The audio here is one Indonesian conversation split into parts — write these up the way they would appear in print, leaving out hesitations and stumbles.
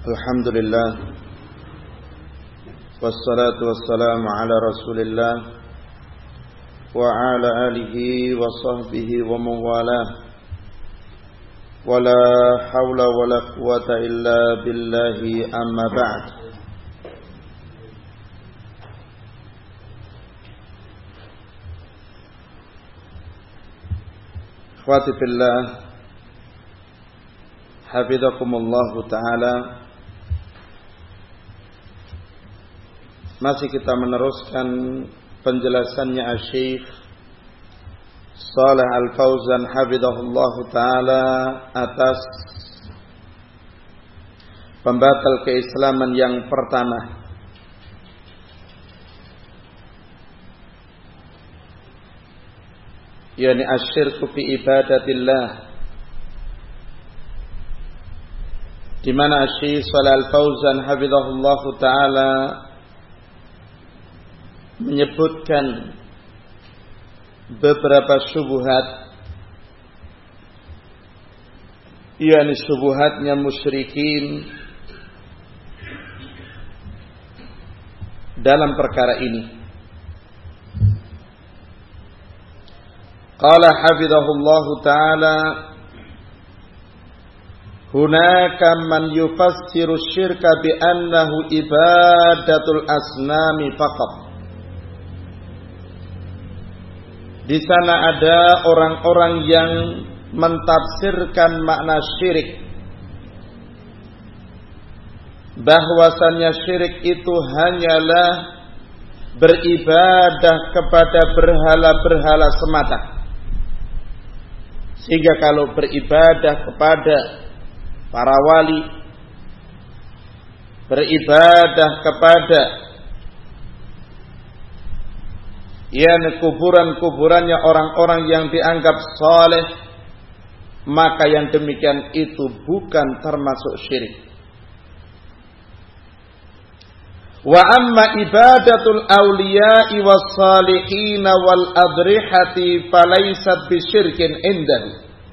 Alhamdulillah, wassalatu wassalamu ala rasulillah wa ala alihi wa sahbihi wa mawalah, wa la hawla wa la quwata illa billahi, amma ba'd. Ikhwati fillah, hafizakumullahu ta'ala. Masih kita meneruskan penjelasannya Asy-Syaikh Shalih Al-Fauzan hafizahullahu taala atas pembatal keislaman yang pertama, yakni asyirku fi ibadatillah, di mana Asy-Syaikh Shalih Al-Fauzan hafizahullahu taala menyebutkan beberapa syubhat, yakni syubhatnya musyrikin dalam perkara ini. Qala hafizahullahu ta'ala, hunaka man yufassiru syirka bi annahu ibadatul asnami faqat. Di sana ada orang-orang yang mentafsirkan makna syirik, bahwasannya syirik itu hanyalah beribadah kepada berhala-berhala semata. Sehingga kalau beribadah kepada para wali, beribadah kepada kuburan-kuburannya orang-orang yang dianggap saleh, maka yang demikian itu bukan termasuk syirik. Wa amma ibadatul awliya'i was salihin wal adrihati falaysat bisyirkin indahu,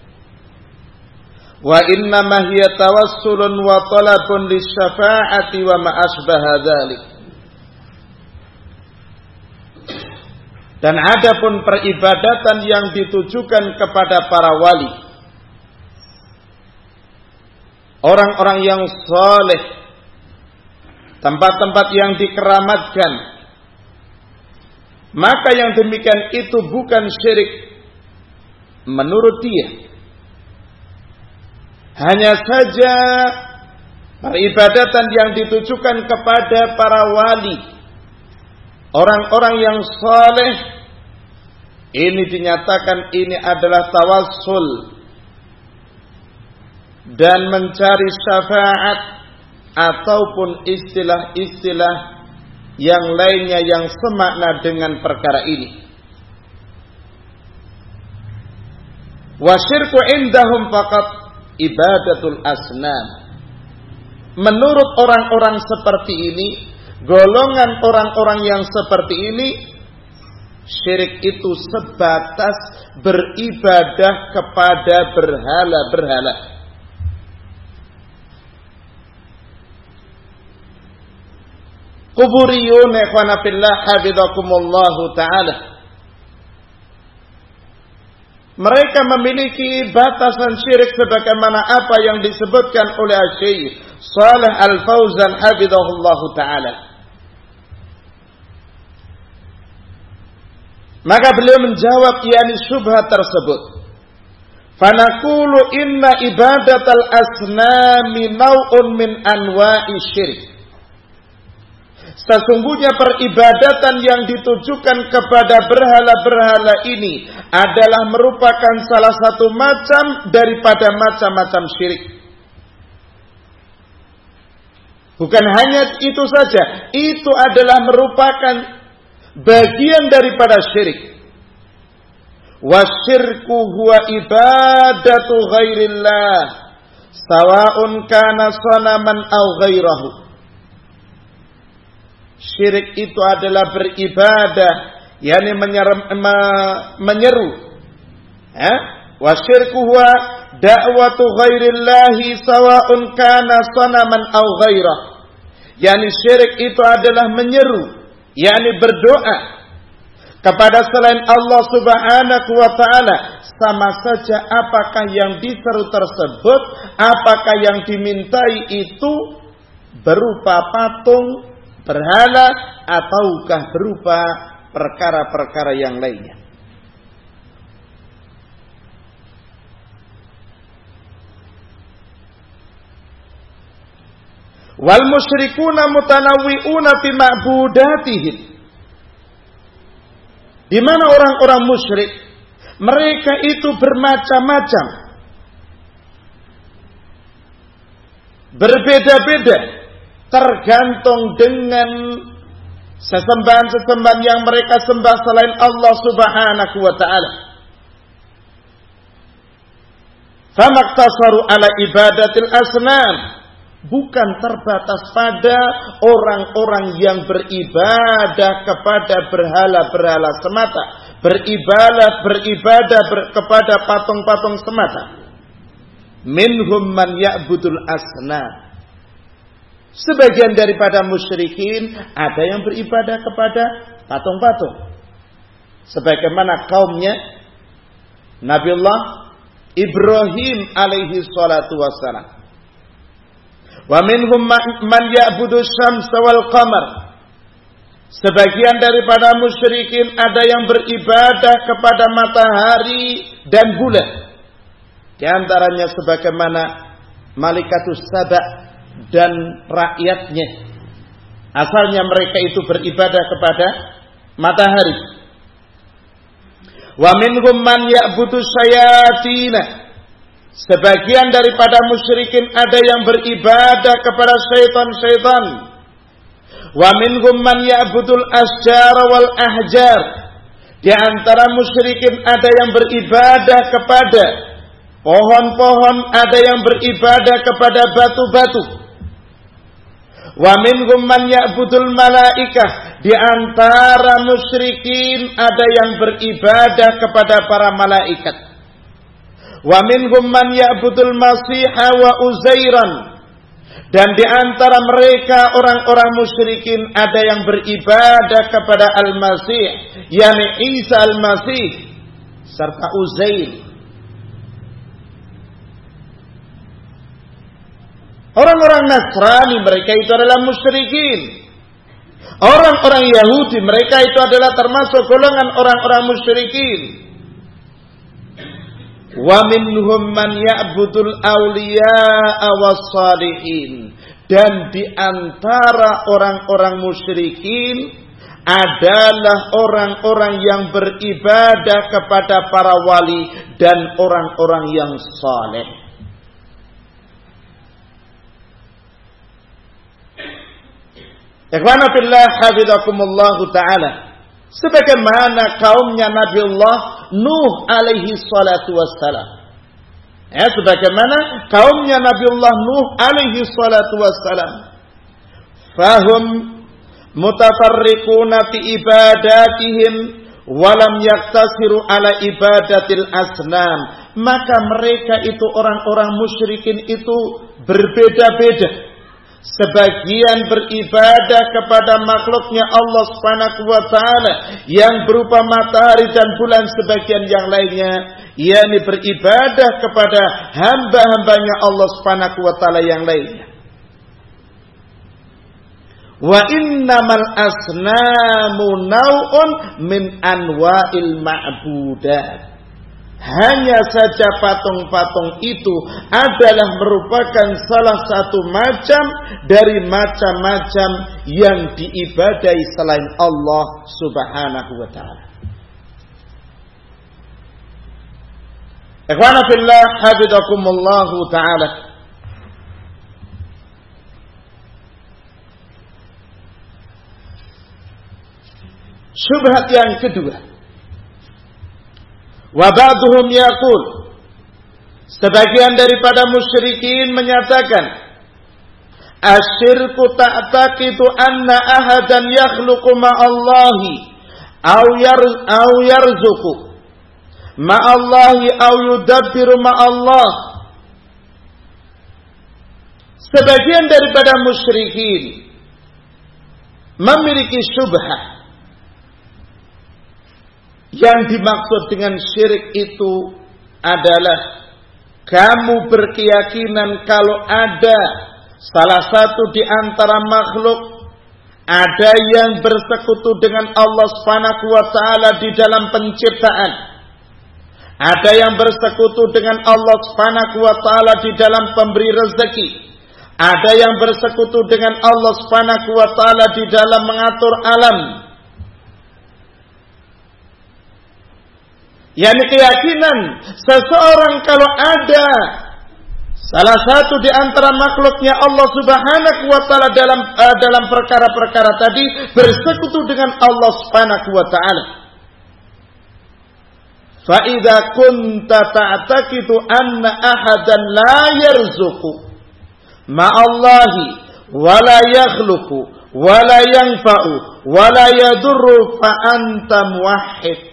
wa innama hiya tawassulun wa talabun lisyafa'ati wa ma asbaha dzalik. Dan adapun peribadatan yang ditujukan kepada para wali, orang-orang yang saleh, tempat-tempat yang dikeramatkan, maka yang demikian itu bukan syirik menurut dia. Hanya saja peribadatan yang ditujukan kepada para wali, orang-orang yang saleh, ini dinyatakan ini adalah tawassul dan mencari syafaat ataupun istilah-istilah yang lainnya yang semakna dengan perkara ini. Wa syirku indahum faqat ibadatul asnam. Menurut orang-orang seperti ini, golongan orang-orang yang seperti ini, syirik itu sebatas beribadah kepada berhala-berhala. Kuburiyun ikhwana fillah hafizakumullahu ta'ala, mereka memiliki batasan syirik sebagaimana apa yang disebutkan oleh Asy-Syaikh Shalih Al-Fauzan hafizahullahu ta'ala. Maka beliau menjawab yakni syubhat tersebut. Fanaqulu inna ibadatal asnami naw'un min anwa'i syirik. Sesungguhnya peribadatan yang ditujukan kepada berhala-berhala ini adalah merupakan salah satu macam daripada macam-macam syirik. Bukan hanya itu saja, itu adalah merupakan bagian daripada syirik. Wasyirku huwa ibadatu ghairillah, sawa'un kana sanaman aw ghairahu. Syirik itu adalah beribadah, yakni menyeru. Wasyirku huwa da'watu ghairillahi sawa'un kana sanaman aw ghairah. Yani syirik itu adalah menyeru, yani berdoa kepada selain Allah Subhanahu wa taala, sama saja apakah yang diseru tersebut, apakah yang dimintai itu berupa patung, berhala, ataukah berupa perkara-perkara yang lainnya. Wal musyrikuna mutanawwi'una fi ma'budatihim. Di mana orang-orang musyrik, mereka itu bermacam-macam, berbeda-beda, tergantung dengan sesembahan-sesembahan yang mereka sembah selain Allah Subhanahu wa taala. Famaktasaru ala ibadatil asnam, bukan terbatas pada orang-orang yang beribadah kepada berhala-berhala semata, beribadah kepada patung-patung semata. Minhum man ya'budul asnam. Sebagian daripada musyrikin ada yang beribadah kepada patung-patung. Sebagaimana kaumnya Nabiullah Ibrahim alaihi salatu wassalam. Wa minhum man ya'budu syamsa wal qamar. Sebagian daripada musyrikin ada yang beribadah kepada matahari dan bulan. Di antaranya sebagaimana Malikatus Saba dan rakyatnya. Asalnya mereka itu beribadah kepada matahari. Wa minhum man ya'budu syayatina. Sebagian daripada musyrikin ada yang beribadah kepada syaitan-syaitan. Wa minhum man ya'budul asjar wal ahjar. Di antara musyrikin ada yang beribadah kepada pohon-pohon, ada yang beribadah kepada batu-batu. Wa minhum man ya'budul malaikah. Di antara musyrikin ada yang beribadah kepada para malaikat. Wa minhum man ya'budul masiha wa uzairan. Dan di antara mereka orang-orang musyrikin ada yang beribadah kepada Al-Masih, yakni Isa Al-Masih serta Uzair. Orang-orang Nasrani mereka itu adalah musyrikin. Orang-orang Yahudi mereka itu adalah termasuk golongan orang-orang musyrikin. Wa minhum man ya'budul awliya'a was-salihin. Dan di antara orang-orang musyrikin adalah orang-orang yang beribadah kepada para wali dan orang-orang yang saleh. Ikhwana fillah hafizakumullah ta'ala. Sebagaimana kaumnya Nabiullah Nuh alaihi salatu wassalam. Sebagaimana kaumnya Nabiullah Nuh alaihi salatu wassalam. Fahum mutafarriquna fi ibadatihim walam yaktasiru ala ibadatil asnam. Maka mereka itu orang-orang musyrikin itu berbeda-beda. Sebagian beribadah kepada makhluknya Allah Subhanahu wa taala yang berupa matahari dan bulan, sebagian yang lainnya yakni beribadah kepada hamba-hambanya Allah Subhanahu wa taala yang lainnya. Wa innamal asnamu naw'un min anwa'il ma'budat. Hanya saja patung-patung itu adalah merupakan salah satu macam dari macam-macam yang diibadai selain Allah Subhanahu wa ta'ala. Ikhwana fillah hafizakumullahu ta'ala. Syubhat yang kedua. Wa ba'duhum yaqul, sebagian daripada musyrikin menyatakan, asyirku ta'taqidu anna ahadan yakhluqu ma'allahi aw yarzuqu ma'allahi aw yudabbiru ma'allah. Sebagian daripada musyrikin memiliki syubhah. Yang dimaksud dengan syirik itu adalah kamu berkeyakinan kalau ada salah satu di antara makhluk, ada yang bersekutu dengan Allah Subhanahu wa taala di dalam penciptaan. Ada yang bersekutu dengan Allah Subhanahu wa taala di dalam pemberi rezeki. Ada yang bersekutu dengan Allah Subhanahu wa taala di dalam mengatur alam. Yani keyakinan seseorang kalau ada salah satu di antara makhluknya Allah Subhanahu wa taala dalam perkara-perkara tadi bersekutu dengan Allah Subhanahu wa taala. Fa idza kunta ta'taqidu anna ahadan la yarzuqu ma'allahi wa la yakhluqu wa la yanfa'u wa la yadurru fa anta muwahhid.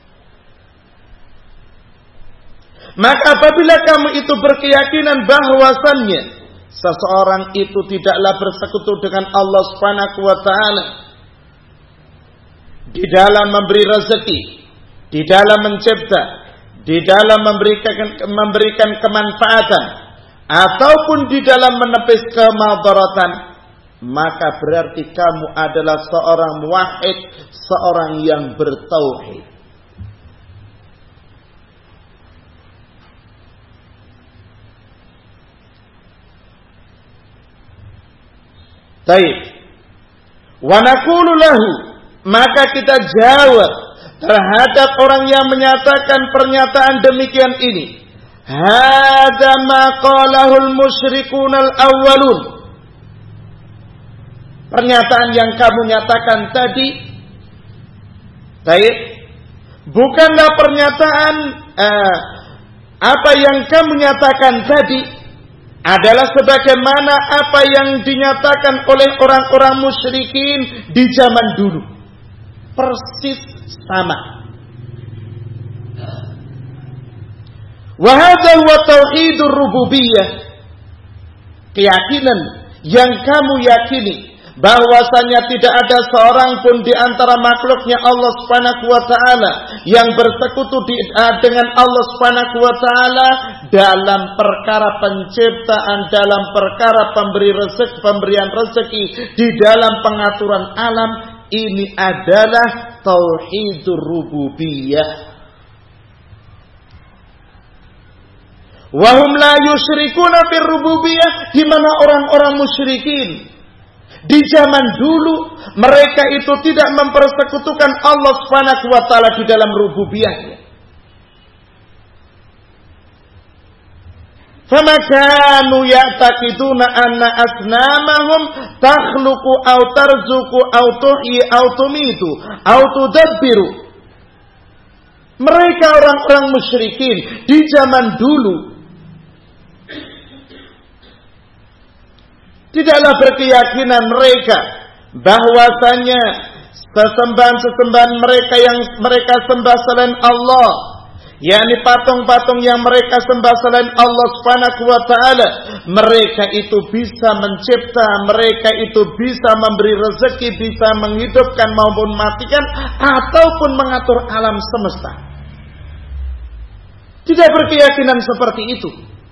Maka apabila kamu itu berkeyakinan bahwasannya seseorang itu tidaklah bersekutu dengan Allah Subhanahu wa taala di dalam memberi rezeki, di dalam mencipta, di dalam memberikan kemanfaatan ataupun di dalam menepis kemadaratan, maka berarti kamu adalah seorang muwahhid, seorang yang bertauhid. Baik. Wa naqulu lahu, maka kita jawab terhadap orang yang menyatakan pernyataan demikian ini. Hadza ma qalahul musyrikun al-awwalun. Pernyataan yang kamu nyatakan tadi, baik, bukanlah pernyataan apa yang kamu nyatakan tadi adalah sebagaimana apa yang dinyatakan oleh orang-orang musyrikin di zaman dulu. Persis sama. Wa hadza huwa tauhidur rububiyah. Keyakinan yang kamu yakini bahwasanya tidak ada seorang pun di antara makhluknya Allah Subhanahu wa taala yang bersekutu dengan Allah Subhanahu wa taala dalam perkara penciptaan, dalam perkara pemberian rezeki, di dalam pengaturan alam, ini adalah tauhidur rububiyah. Wa hum la yusyrikuna fir rububiyah, di mana orang-orang musyrikin di zaman dulu mereka itu tidak mempersekutukan Allah Subhanahu wa taala di dalam rububiyahnya. Fama kanu ya'taqiduna anna asnamahum takhluqu aw tarzuqu aw tuhyi aw tumitu aw tudabbiru. Mereka orang-orang musyrikin di zaman dulu tidaklah berkeyakinan mereka bahwasanya sesembahan-sesembahan mereka yang mereka sembah selain Allah, yakni patung-patung yang mereka sembah selain Allah Subhanahu wa taala, mereka itu bisa mencipta, mereka itu bisa memberi rezeki, bisa menghidupkan maupun mematikan ataupun mengatur alam semesta. Tidak berkeyakinan seperti itu.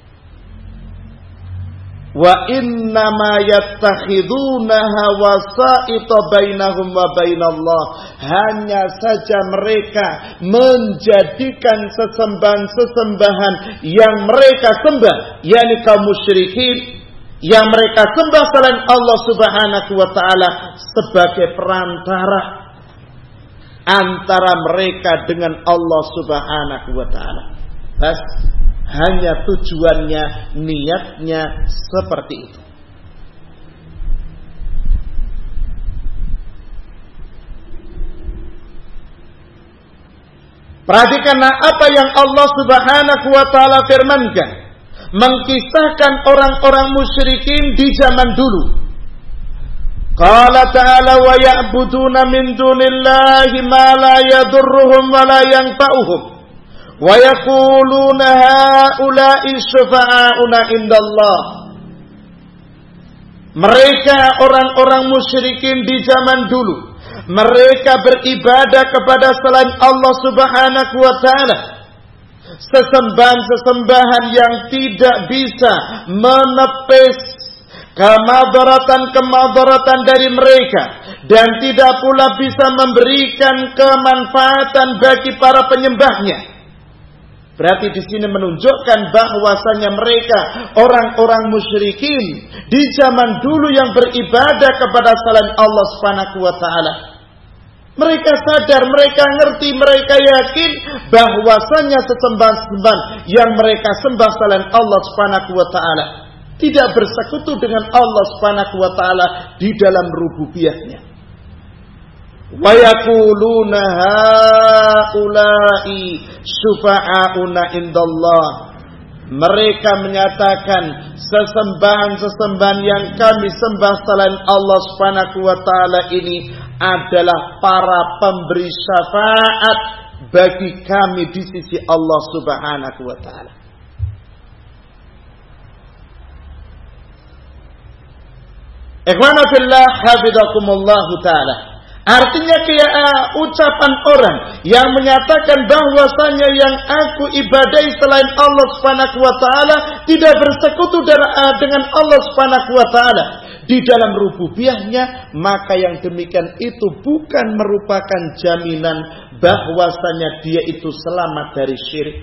Wa inna ma yattakhidunaha wasa'ita bainahum wa bainallah. Hanya saja mereka menjadikan sesembahan-sesembahan yang mereka sembah, yakni kaum musyrikin, yang mereka sembah selain Allah Subhanahu wa taala, sebagai perantara antara mereka dengan Allah Subhanahu wa taala. Hanya tujuannya, niatnya seperti itu. Perhatikanlah apa yang Allah Subhanahu wa taala firmankan, mengkisahkan orang-orang musyrikin di zaman dulu. Qala ta'ala wa ya'buduna min dunillahi ma la yadurruhum wa la yanfa'uhum Wa yaquluna haula'i syufa'auna indallah. Mereka orang-orang musyrikin di zaman dulu, mereka beribadah kepada selain Allah Subhanahu wa taala, sesembahan-sesembahan yang tidak bisa menepis kemadaratan dari mereka dan tidak pula bisa memberikan kemanfaatan bagi para penyembahnya. Berarti di sini menunjukkan bahwasanya mereka orang-orang musyrikin di zaman dulu yang beribadah kepada selain Allah Subhanahu wa taala. Mereka sadar, mereka ngerti, mereka yakin bahwasanya sesembahan-sesembahan yang mereka sembah selain Allah Subhanahu wa taala tidak bersekutu dengan Allah Subhanahu wa taala di dalam rububiyahnya. Wa yaquluna haula'i syufa'auna indallah. Mereka menyatakan sesembahan-sesembahan yang kami sembah selain Allah Subhanahu wa taala ini adalah para pemberi syafaat bagi kami di sisi Allah Subhanahu wa taala. Ikhwana fillah, hafizakumullah taala. Artinya ucapan orang yang menyatakan bahwasanya yang aku ibadahi selain Allah Subhanahu wa taala tidak bersekutu dengan Allah Subhanahu wa taala di dalam rububiyahnya, maka yang demikian itu bukan merupakan jaminan bahwasanya dia itu selamat dari syirik.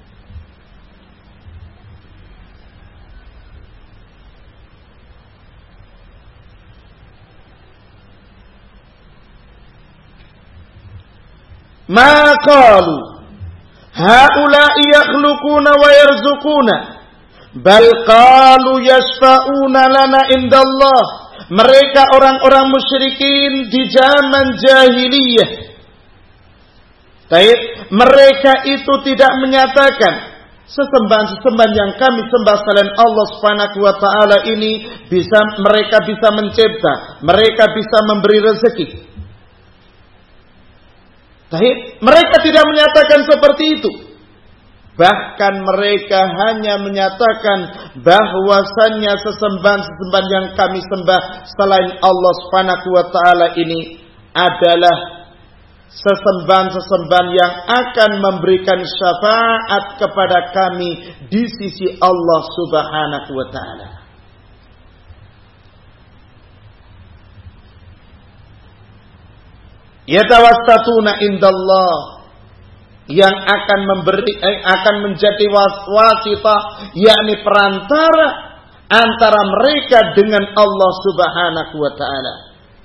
Ma qalu haula'i yakhluquna wa yarzuquna bal qalu yashfa'una lana indallah. Mereka orang-orang musyrikin di zaman jahiliyah, mereka itu tidak menyatakan sesembahan-sesembahan yang kami sembah selain Allah Subhanahu wa taala ini mereka bisa mencipta, mereka bisa memberi rezeki. Mereka tidak menyatakan seperti itu. Bahkan mereka hanya menyatakan bahwasannya sesembahan-sesembahan yang kami sembah selain Allah Subhanahu wa taala ini adalah sesembahan-sesembahan yang akan memberikan syafaat kepada kami di sisi Allah Subhanahu wa taala. Yatawasstatuna indallah, yang akan menjadi wasitah, yakni perantara antara mereka dengan Allah Subhanahu wa taala.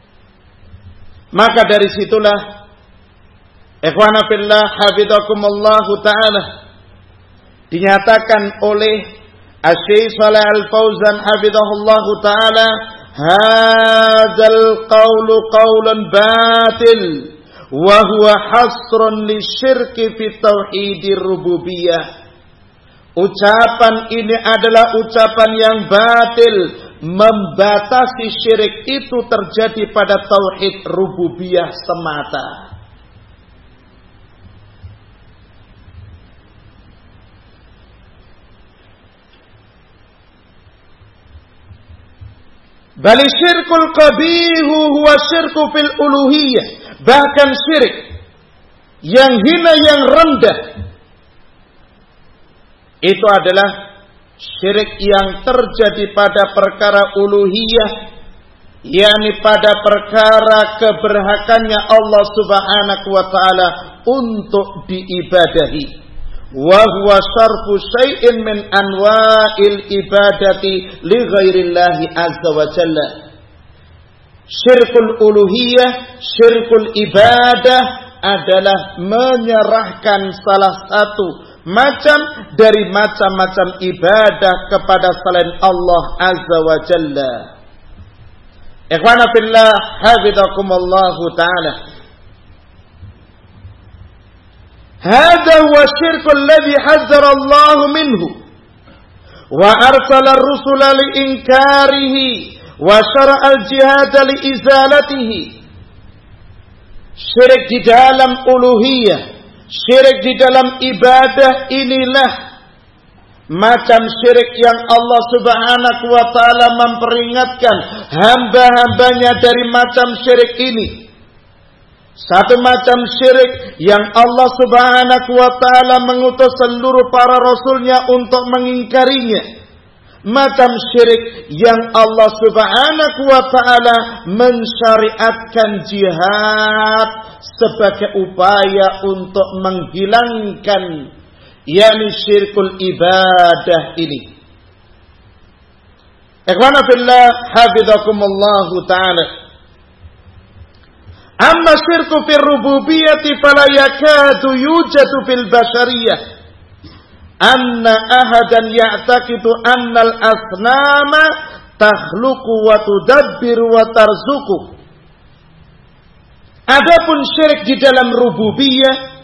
Maka dari situlah ikhwana fillah hafizakumullah taala dinyatakan oleh Asy-Syaikh Shalih Al-Fauzan hafizahullah taala, hadzal qawlu qaulun batil wa huwa hasrun lisyirki fi tauhidir rububiyah. Ucapan ini adalah ucapan yang batil, membatasi syirik itu terjadi pada tauhid rububiyah semata. Bali syirkul qabihu huwa syirku fil uluhiyah. Bahkan syirik yang hina, yang rendah, itu adalah syirik yang terjadi pada perkara uluhiyah, yakni pada perkara keberhakannya Allah Subhanahu wa taala untuk diibadahi. Wa huwa syarfu syai'in min anwa'il ibadati li ghairillahi azza wa jalla. Syirkul uluhiyah, syirkul ibadah adalah menyerahkan salah satu macam dari macam-macam ibadah kepada selain Allah azza wa jalla. Ikhwana fillah hafizakumullahu ta'ala. هذا هو الشرك الذي حذر الله منه وأرسل الرسل لإنكاره وشرع الجهاد لإزالته. Syirik di dalam uluhiyah, Syirik di dalam ibadah inilah macam syirik yang Allah Subhanahu wa ta'ala memperingatkan hamba-hambanya dari macam syirik ini. Satu macam syirik yang Allah Subhanahu wa ta'ala mengutus seluruh para rasulnya untuk mengingkarinya. Macam syirik yang Allah Subhanahu wa ta'ala mensyariatkan jihad sebagai upaya untuk menghilangkan, yakni syirkul ibadah ini. Ikhwana fillah, hafizakumullahu ta'ala. Amma syirku fil rububiyyati fala yakadu yujadu fil bashariyah. Anna ahadan ya'taqidu annal asnama takhluqu wa tudabbiru wa tarzuqu. Adapun syirik di dalam rububiyah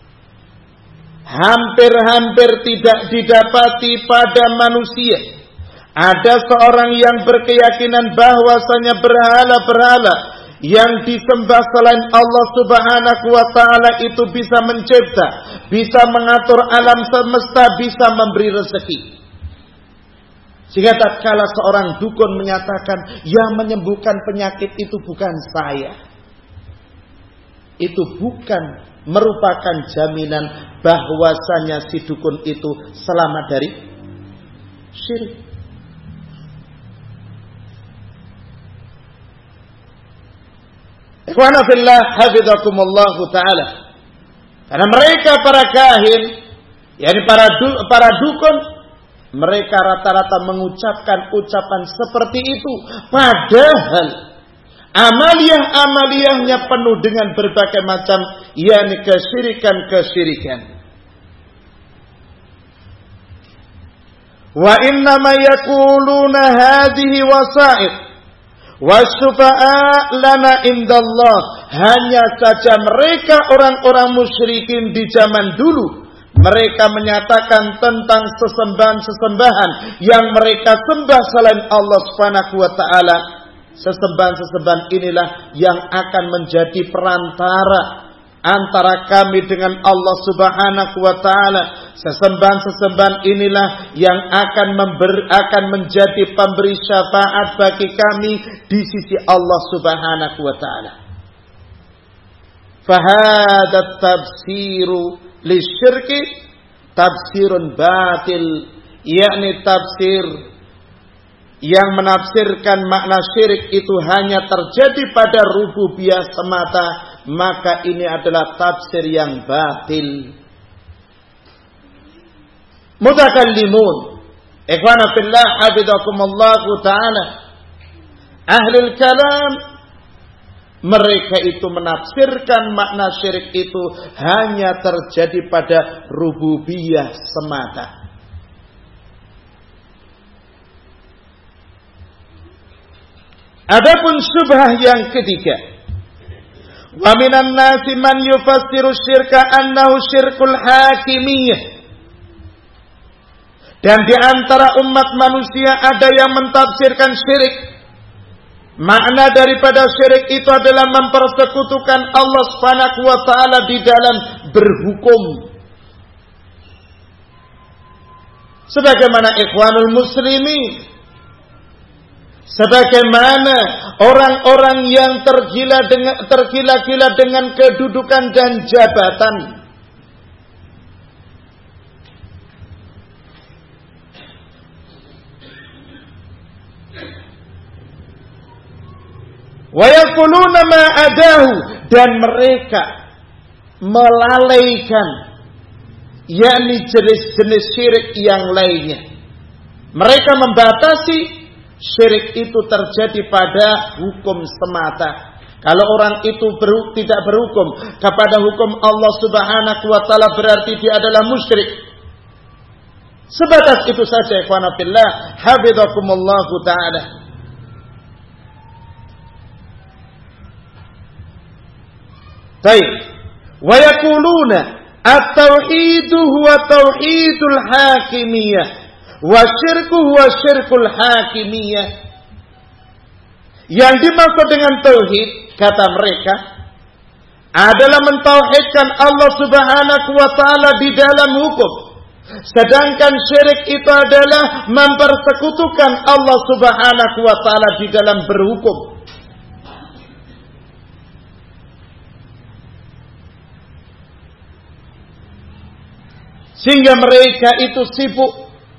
hampir-hampir tidak didapati pada manusia. Ada seorang yang berkeyakinan bahwasanya berhala-berhala yang disembah selain Allah Subhanahu wa ta'ala itu bisa mencipta, bisa mengatur alam semesta, bisa memberi rezeki. Sehingga tatkala seorang dukun menyatakan yang menyembuhkan penyakit itu bukan saya, itu bukan merupakan jaminan bahwasanya si dukun itu selamat dari syirik. Ikhwana fillah, hafizakumullahu ta'ala. Karena mereka para kahin, yakni para dukun, mereka rata-rata mengucapkan ucapan seperti itu. Padahal amaliyah-amaliyahnya penuh dengan berbagai macam, yakni kesyirikan-kesyirikan. Wa innama yaquluna hadhihi wasa'id wasyufa'a lana indallah. Hanya saja mereka orang-orang musyrikin di zaman dulu, mereka menyatakan tentang sesembahan-sesembahan yang mereka sembah selain Allah Subhanahu wa ta'ala. Sesembahan-sesembahan inilah yang akan menjadi perantara antara kami dengan Allah Subhanahu wa ta'ala. Sesembahan-sesembahan inilah yang akan menjadi pemberi syafaat bagi kami di sisi Allah Subhanahu wa ta'ala. Fahadat tafsiru lisyirki tafsirun batil, yakni tafsir yang menafsirkan makna syirik itu hanya terjadi pada rububiyah semata, maka ini adalah tafsir yang batil. Mutakallimun, ikhwana fillah, hafizakumullahu ta'ala, ahlul kalam, mereka itu menafsirkan makna syirik itu hanya terjadi pada rububiyah semata. Adapun syubhah yang ketiga, wa minan nasi man yufassiru syirka annahu syirkul hakimiyah. Dan di antara umat manusia ada yang mentafsirkan syirik, makna daripada syirik itu adalah mempersekutukan Allah Subhanahu wa ta'ala di dalam berhukum. Sebagaimana ikhwanul muslimin, sebagaimana orang-orang yang tergila-gila dengan kedudukan dan jabatan, wa yaquluna ma adahu, dan mereka melalaikan, yakni jenis-jenis syirik yang lainnya. Mereka membatasi syirik itu terjadi pada hukum semata. Kalau orang itu tidak berhukum kepada hukum Allah Subhanahu wa ta'ala, berarti dia adalah musyrik. Sebatas itu saja, ikhwana fillah, hafizakumullahu ta'ala. Baik. Wa yaquluna at-tauhidu huwa tauhidul hakimiyah wa syirku huwa syirkul hakimiyah. Yang dimaksud dengan tauhid, kata mereka, adalah mentauhidkan Allah Subhanahu wa taala di dalam hukum. Sedangkan syirik itu adalah mempersekutukan Allah Subhanahu wa taala di dalam berhukum. Sehingga mereka itu sibuk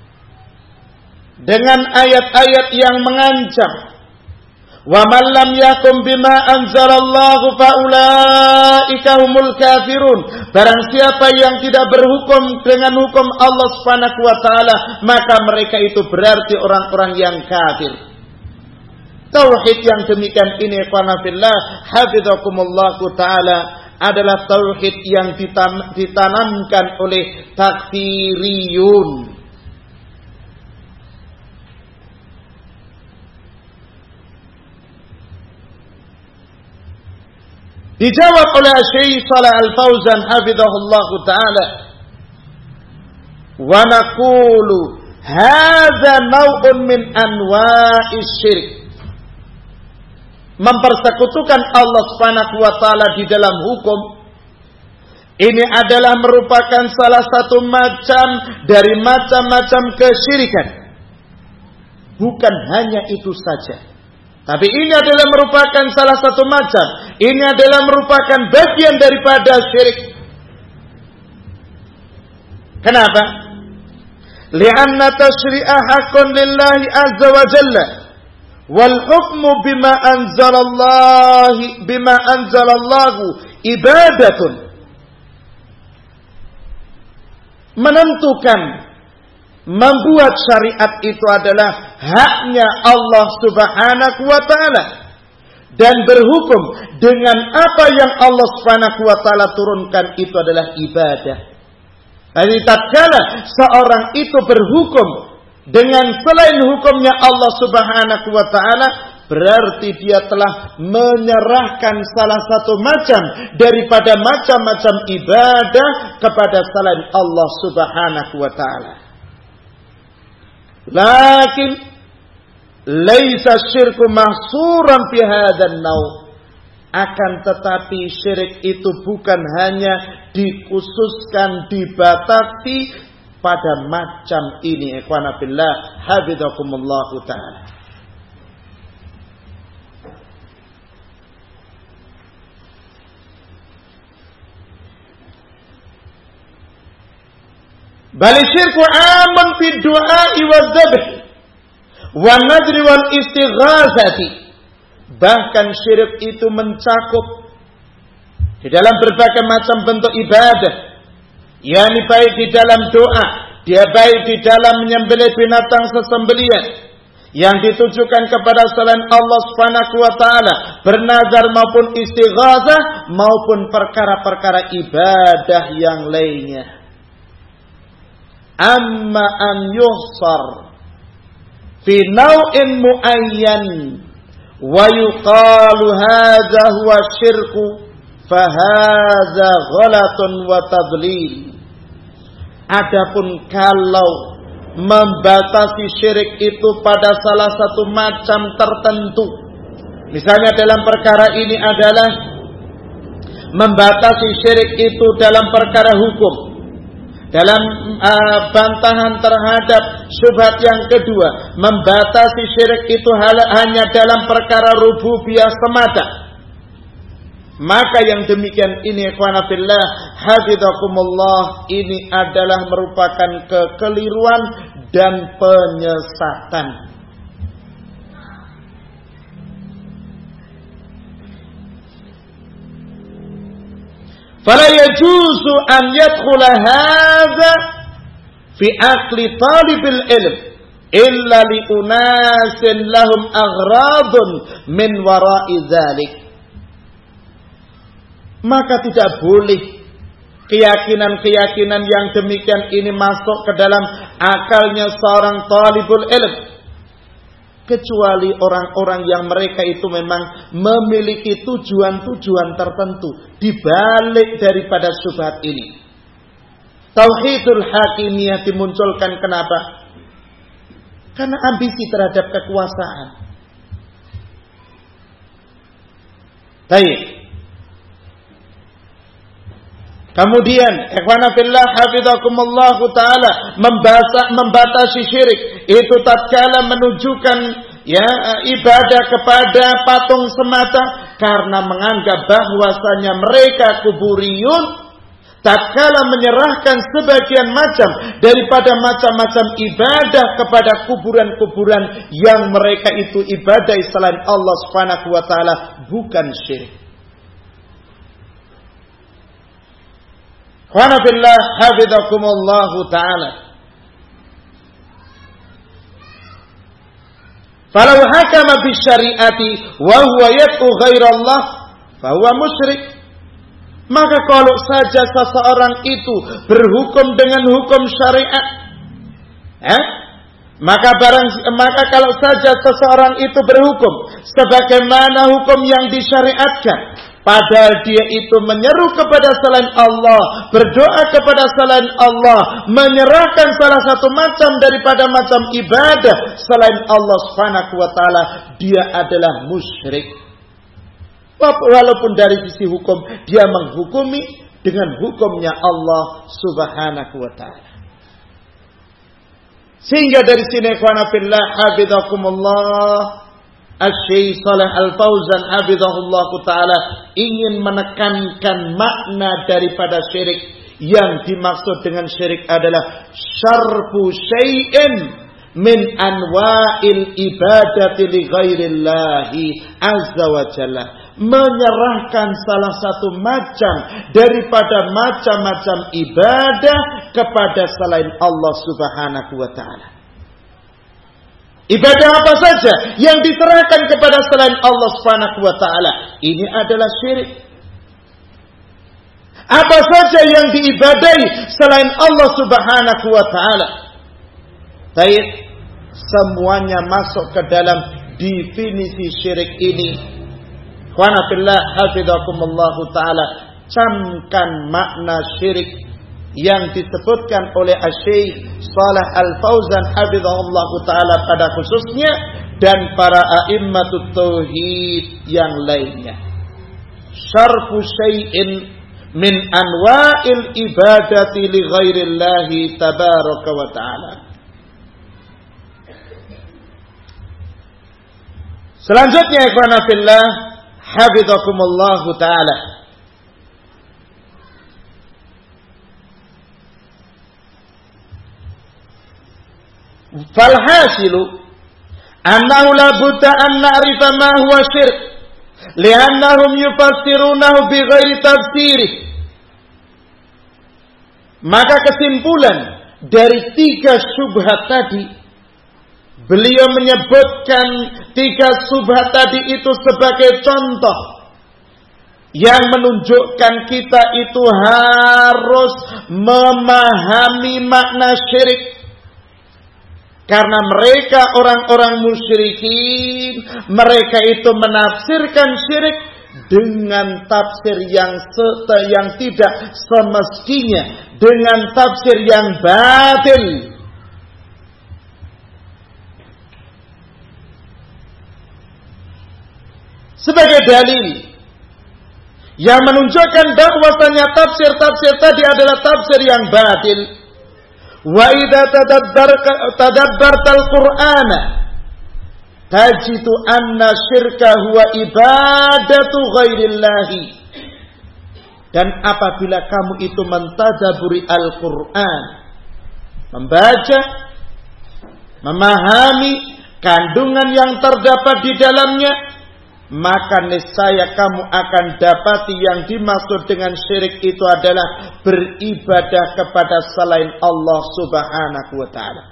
dengan ayat-ayat yang mengancam. Wa man lam yakum bima anzalallahu faulaika humul kafirun. Barang siapa yang tidak berhukum dengan hukum Allah Subhanahu wa taala, maka mereka itu berarti orang-orang yang kafir. Tauhid yang demikian ini ikhwana fillah hafizakumullah taala adalah tauhid yang ditanamkan oleh takfiriyun. Dijawab oleh Syekh Shalih Al-Fauzan hafizahullah taala, wa naqulu hadza naw'un min anwa'is syirik. Mempersekutukan Allah Subhanahu wa taala di dalam hukum ini adalah merupakan salah satu macam dari macam-macam kesyirikan. Bukan hanya itu saja, tapi ini adalah merupakan salah satu macam. Ini adalah merupakan bagian daripada syirik. Kenapa? Li'anna tashri'a haqqun lillahi azza wa jalla. Wal hukmu bima anzalallahu ibadatun. Menentukan, membuat syariat itu adalah haknya Allah Subhanahu wa taala, dan berhukum dengan apa yang Allah Subhanahu wa taala turunkan itu adalah ibadah. Jadi tatkala seorang itu berhukum dengan selain hukumnya Allah Subhanahu wa taala, berarti dia telah menyerahkan salah satu macam daripada macam-macam ibadah kepada selain Allah Subhanahu wa taala. Lakin laisa syirku mahsuran fi hadzal naw'. Akan tetapi syirik itu bukan hanya dikhususkan, dibatasi pada macam ini. Ikhwana fillah hafizakumullah taala. Bal syirku aman fi du'a'i wa dzabh wa nadri wal istighazati. Bahkan syirik itu mencakup di dalam berbagai macam bentuk ibadah, yakni baik di dalam doa, dia baik di dalam menyembelih binatang sesembelihan yang ditujukan kepada selain Allah Subhanahu wa taala, bernazar maupun istighazah maupun perkara-perkara ibadah yang lainnya. Amma an yuhsar fi naw'in muayyan wa yuqalu hadza huwa syirku fa hadza ghalatun wa tadlil. Adapun kalau membatasi syirik itu pada salah satu macam tertentu, misalnya dalam perkara ini adalah membatasi syirik itu dalam perkara hukum, dalam bantahan terhadap syubhat yang kedua, membatasi syirik itu hanya dalam perkara rububiyah semata, maka yang demikian ini ikhwana fillah hafizakumullah, ini adalah merupakan kekeliruan dan penyesatan. Fala yajuzu an yadkhula hadza fi aqli talibil ilm illa li unasin lahum aghradun min wara'i dzalik. Maka tidak boleh keyakinan-keyakinan yang demikian ini masuk ke dalam akalnya seorang talibul ilm, kecuali orang-orang yang mereka itu memang memiliki tujuan-tujuan tertentu di balik daripada syubhat ini. Tauhidul hakimiyah dimunculkan kenapa? Karena ambisi terhadap kekuasaan. Baik. Kemudian, ikhwana fillah hafizakumullah taala, membatasi syirik itu tatkala menunjukkan ibadah kepada patung semata karena menganggap bahwasanya mereka kuburiyun, tatkala menyerahkan sebagian macam daripada macam-macam ibadah kepada kuburan-kuburan yang mereka itu ibadah selain Allah Subhanahu wa taala, bukan syirik. Qana billah hafizakumullah taala. Falau hakama bisyariati wa huwa yad'u ghairallah fa huwa musyrik. Maka kalau saja seseorang itu berhukum dengan hukum syariat, maka kalau saja seseorang itu berhukum sebagaimana hukum yang disyariatkan, padahal dia itu menyeru kepada selain Allah, berdoa kepada selain Allah, menyerahkan salah satu macam daripada macam ibadah selain Allah Subhanahu wa taala, dia adalah musyrik. Walaupun dari sisi hukum dia menghukumi dengan hukumnya Allah Subhanahu wa taala. Sehingga dari sini ikhwana fillah hafizakumullah, Asy-Syaikh Shalih Al-Fauzan hafizahullah taala ingin menekankan makna daripada syirik. Yang dimaksud dengan syirik adalah syarfu syai'in min anwa'il ibadati li ghairillahi azza wa jalla. Menyerahkan salah satu macam daripada macam-macam ibadah kepada selain Allah Subhanahu wa taala. Ibadah apa saja yang diserahkan kepada selain Allah Subhanahu wa taala, ini adalah syirik. Apa saja yang diibadahi selain Allah Subhanahu wa taala, baik, semuanya masuk ke dalam definisi syirik ini. Qana fillah hafizakumullah taala, camkan makna syirik yang disebutkan oleh Asy-Syaikh Shalih Al-Fauzan hafizahullah taala pada khususnya dan para a'immatut tauhid yang lainnya. Syarfu syai'in min anwa'il ibadati li ghairillahi tabaraka wa ta'ala. Selanjutnya ikhwana fillah hafizakumullah ta'ala, falhasilu annahu la budda an na'rifa ma huwa syirk li'annahum yufassirunahu bighairi tafsirih. Maka kesimpulan dari tiga syubhat tadi, beliau menyebutkan tiga syubhat tadi itu sebagai contoh yang menunjukkan kita itu harus memahami makna syirik. Karena mereka orang-orang musyrikin, mereka itu menafsirkan syirik dengan tafsir yang tidak semestinya, dengan tafsir yang batil. Sebagai dalil yang menunjukkan bahwasanya tafsir-tafsir tadi adalah tafsir yang batil. Wa idza tadabbartal Qur'ana tajidu anna syirka huwa ibadatu ghairillahi. Dan apabila kamu itu mentadaburi Al-Qur'an, membaca, memahami kandungan yang terdapat di dalamnya, maka niscaya kamu akan dapati yang dimaksud dengan syirik itu adalah beribadah kepada selain Allah Subhanahu wa ta'ala.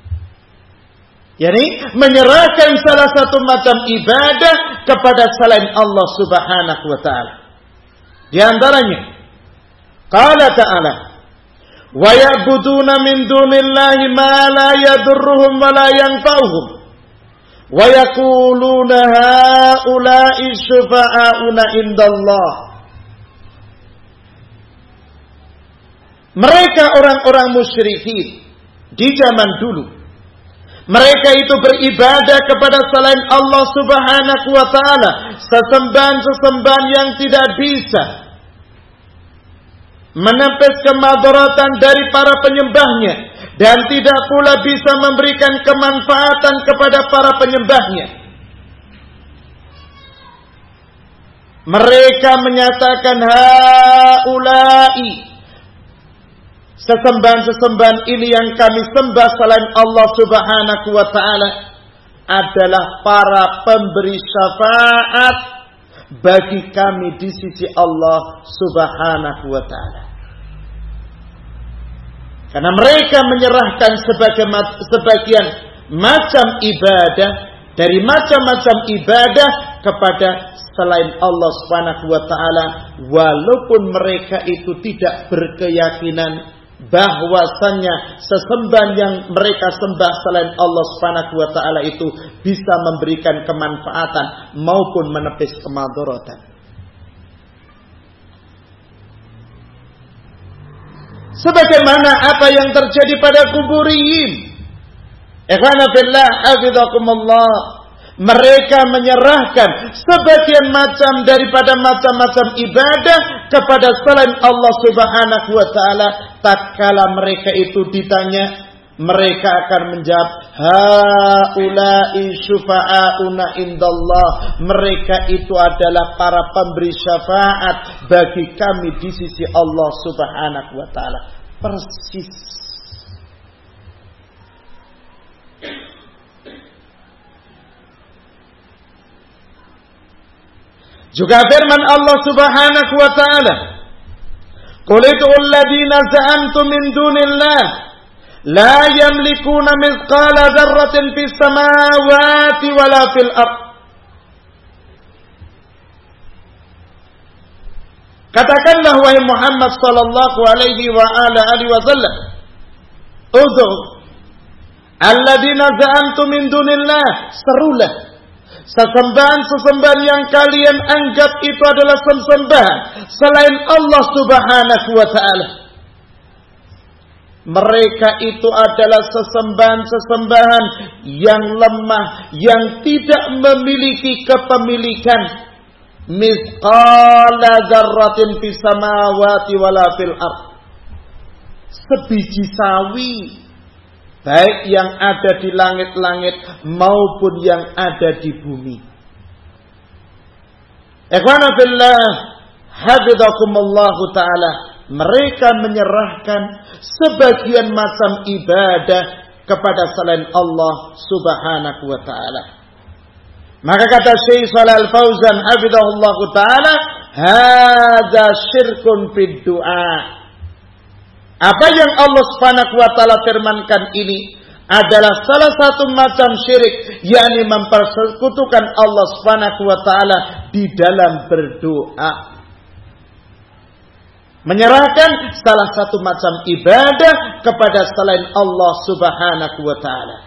Yani menyerahkan salah satu macam ibadah kepada selain Allah Subhanahu wa ta'ala. Di antaranya qala ta'ala wa ya'buduna min dunillahi ma la yadurruhum wa la yanfa'uhum wa yaquluna haula'i syufa'auna indallah. Mereka orang-orang musyrikin di zaman dulu, mereka itu beribadah kepada selain Allah Subhanahu wa ta'ala, sesembahan-sesembahan yang tidak bisa menepis kemadaratan dari para penyembahnya, dan tidak pula bisa memberikan kemanfaatan kepada para penyembahnya. Mereka menyatakan haula'i, sesembahan-sesembahan ini yang kami sembah selain Allah Subhanahu wa ta'ala adalah para pemberi syafaat bagi kami di sisi Allah Subhanahu wa ta'ala. Karena mereka menyerahkan sebagian macam ibadah dari macam-macam ibadah kepada selain Allah Subhanahu wa ta'ala, walaupun mereka itu tidak berkeyakinan bahwasannya sesembahan yang mereka sembah selain Allah Subhanahu wa ta'ala itu bisa memberikan kemanfaatan maupun menepis kemadaratan. Sebagaimana apa yang terjadi pada kuburiyin. Ikhwana fillah, hafizakumullah. Mereka menyerahkan sebagian macam daripada macam-macam ibadah kepada selain Allah Subhanahu wa ta'ala. Tatkala mereka itu ditanya, mereka akan menjawab, haula'i syufa'auna indallah. Mereka itu adalah para pemberi syafaat bagi kami di sisi Allah Subhanahu wa ta'ala. Persis. Juga firman Allah Subhanahu wa ta'ala, qul ud'ul ladzina za'amtum min dunillah la yamlikuna mithqala dzarratin fis samawati wala fil ardh. Katakanlah wahai Muhammad sallallahu alaihi wa ala alihi wasallam, ud'u alladzina za'amtum min dunillah, serulah sesembahan-sesembahan yang kalian anggap itu adalah sembahan selain Allah Subhanahu wa ta'ala. Mereka itu adalah sesembahan-sesembahan yang lemah, yang tidak memiliki kepemilikan. Mithqala dzarratin fis samawati wala fil ardh. Sebiji sawi, baik yang ada di langit-langit maupun yang ada di bumi. Ikhwana fillah, hafizakumullahu ta'ala. Mereka menyerahkan sebagian macam ibadah kepada selain Allah Subhanahu wa ta'ala. Maka kata Syekh Shalal Fauzan hafizahullahu ta'ala, hadza syirkun fid du'a. Apa yang Allah Subhanahu wa ta'ala firmankan ini adalah salah satu macam syirik, yakni mempersekutukan Allah Subhanahu wa ta'ala di dalam berdoa. Menyerahkan salah satu macam ibadah kepada selain Allah Subhanahu wa ta'ala.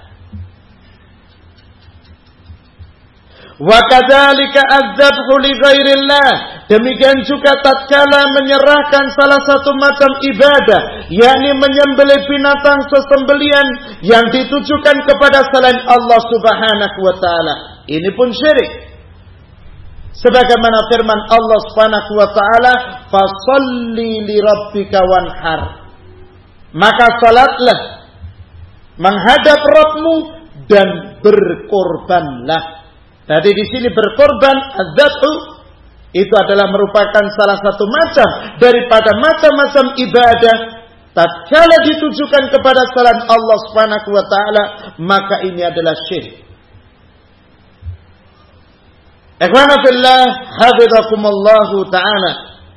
Wa kadzalika az-zabhu li ghairillah. Demikian juga tatkala menyerahkan salah satu macam ibadah, yakni menyembelih binatang sesembelian yang ditujukan kepada selain Allah Subhanahu wa ta'ala. Ini pun syirik. Sebagaimana firman Allah Subhanahu wa ta'ala, fasalli li rabbika wanhar. Maka salatlah menghadap Rabbmu dan berkorbanlah. Tadi di sini berkorban, az-zabhu, itu adalah merupakan salah satu macam daripada macam-macam ibadah. Tatkala ditujukan kepada selain Allah Subhanahu wa ta'ala, maka ini adalah syirik. Ikhwana fillah, hafizakumullahu ta'ala.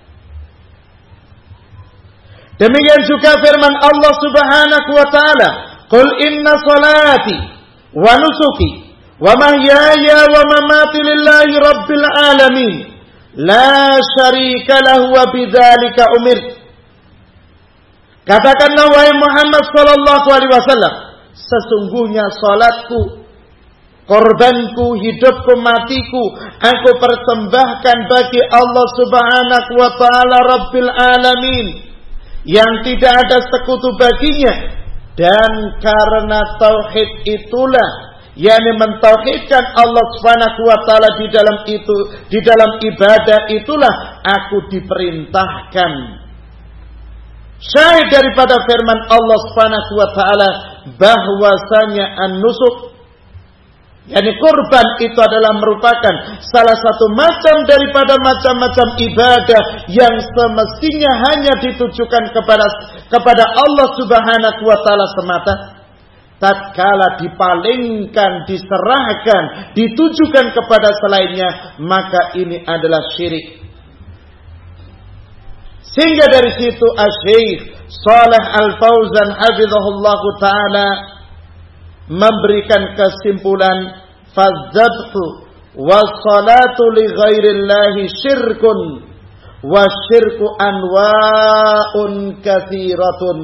Demikian juga firman Allah Subhanahu wa ta'ala, qul inna salati wa nusuki wa mahyaya wa mamati lillahi rabbil alamin la syarika lahu wa bidzalika umirtu. Katakanlah wahai Muhammad sallallahu alaihi wasallam, sesungguhnya salatku, korbanku, hidupku, matiku, aku persembahkan bagi Allah Subhanahu wa ta'ala Rabbil Alamin, yang tidak ada sekutu baginya. Dan karena tauhid itulah, yakni mentauhidkan Allah Subhanahu wa ta'ala di dalam ibadah itulah aku diperintahkan Syahid daripada firman Allah Subhanahu wa taala bahwasanya an-nusuk, yakni kurban, itu adalah merupakan salah satu macam daripada macam-macam ibadah yang semestinya hanya ditujukan kepada Allah Subhanahu wa taala semata. Tatkala dipalingkan, diserahkan, ditujukan kepada selainnya, maka ini adalah syirik. Sehingga dari situ Asy-Syaikh Shalih Al-Fauzan hafizahullahu taala memberikan kesimpulan, fadzabhu wassalatu li ghairillahi syirkun wa syirku anwa'un katsiratun.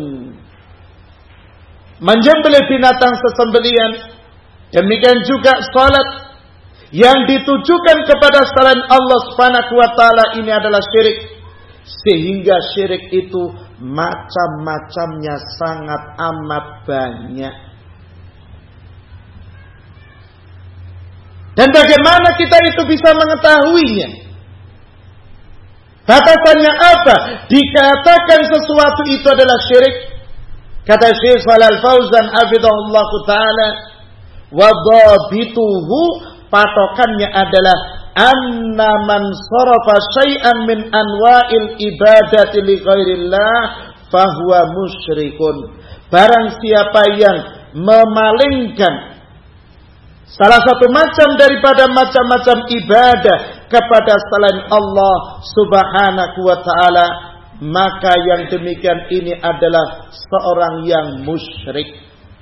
Menyembelih binatang sesembelian, demikian juga salat yang ditujukan kepada selain Allah Subhanahu wa taala, ini adalah syirik. Sehingga syirik itu macam-macamnya sangat amat banyak. Dan bagaimana kita itu bisa mengetahuinya? Batasannya apa? Dikatakan sesuatu itu adalah syirik. Kata Syekh Shalih Al-Fauzan hafizahullahu taala, wa dhabituhu, patokannya adalah anna man sarafa syai'an min anwa'il ibadati li ghairillah fahuwa musyrikun. Barang siapa yang memalingkan salah satu macam daripada macam-macam ibadah kepada selain Allah Subhanahu wa taala, maka yang demikian ini adalah seorang yang musyrik.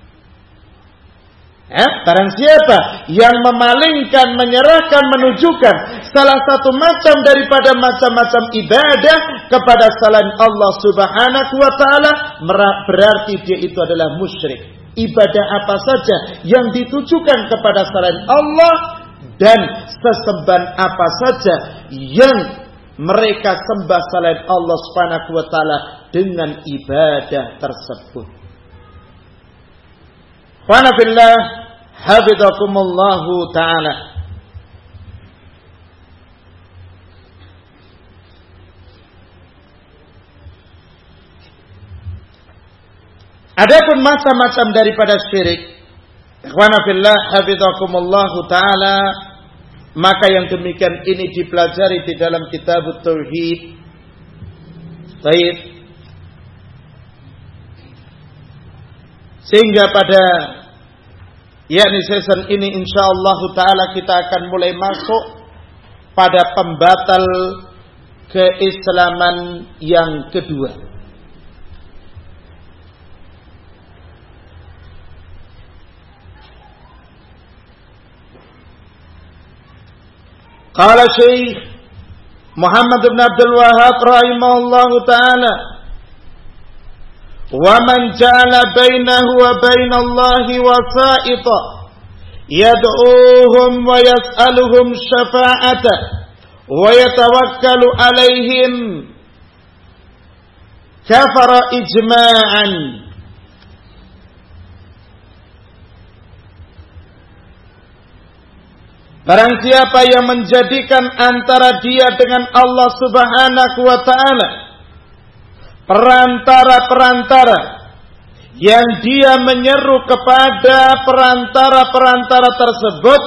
Barang siapa yang memalingkan, menyerahkan, menunjukkan salah satu macam daripada macam-macam ibadah kepada selain Allah Subhanahu wa taala, berarti dia itu adalah musyrik. Ibadah apa saja yang ditujukan kepada selain Allah dan sesembahan apa saja yang mereka sembah selain Allah Subhanahu wa taala dengan ibadah tersebut. Wa nafillah hafizakumullahu taala. Adapun macam-macam daripada syirik, ikhwana fillah hafizakumullahu taala, maka yang demikian ini dipelajari di dalam kitab Tauhid. Baik. Sehingga pada yakni season ini insyaallah taala kita akan mulai masuk pada pembatal keislaman yang kedua. Qala Syekh Muhammad bin Abdul Wahhab rahimahullahu taala, wa man ja'ala bainahu wa bainallahi wasa'ita yad'uuhum wa yas'aluhum syafa'ata wa yatawakkalu 'alaihim kafara ijma'an. Barang siapa yang menjadikan antara dia dengan Allah Subhanahu wa ta'ala perantara-perantara, yang dia menyeru kepada perantara-perantara tersebut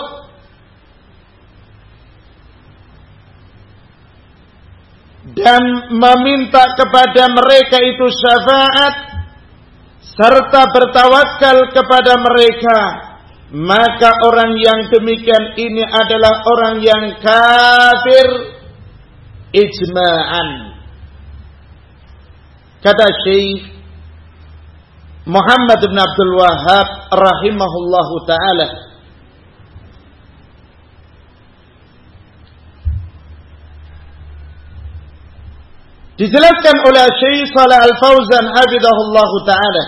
dan meminta kepada mereka itu syafaat serta bertawakal kepada mereka, maka orang yang demikian ini adalah orang yang kafir ijma'an. Kata Syekh Muhammad bin Abdul Wahhab rahimahullahu ta'ala, dijelaskan oleh Syekh Shalih Al-Fauzan hafizahullahu ta'ala,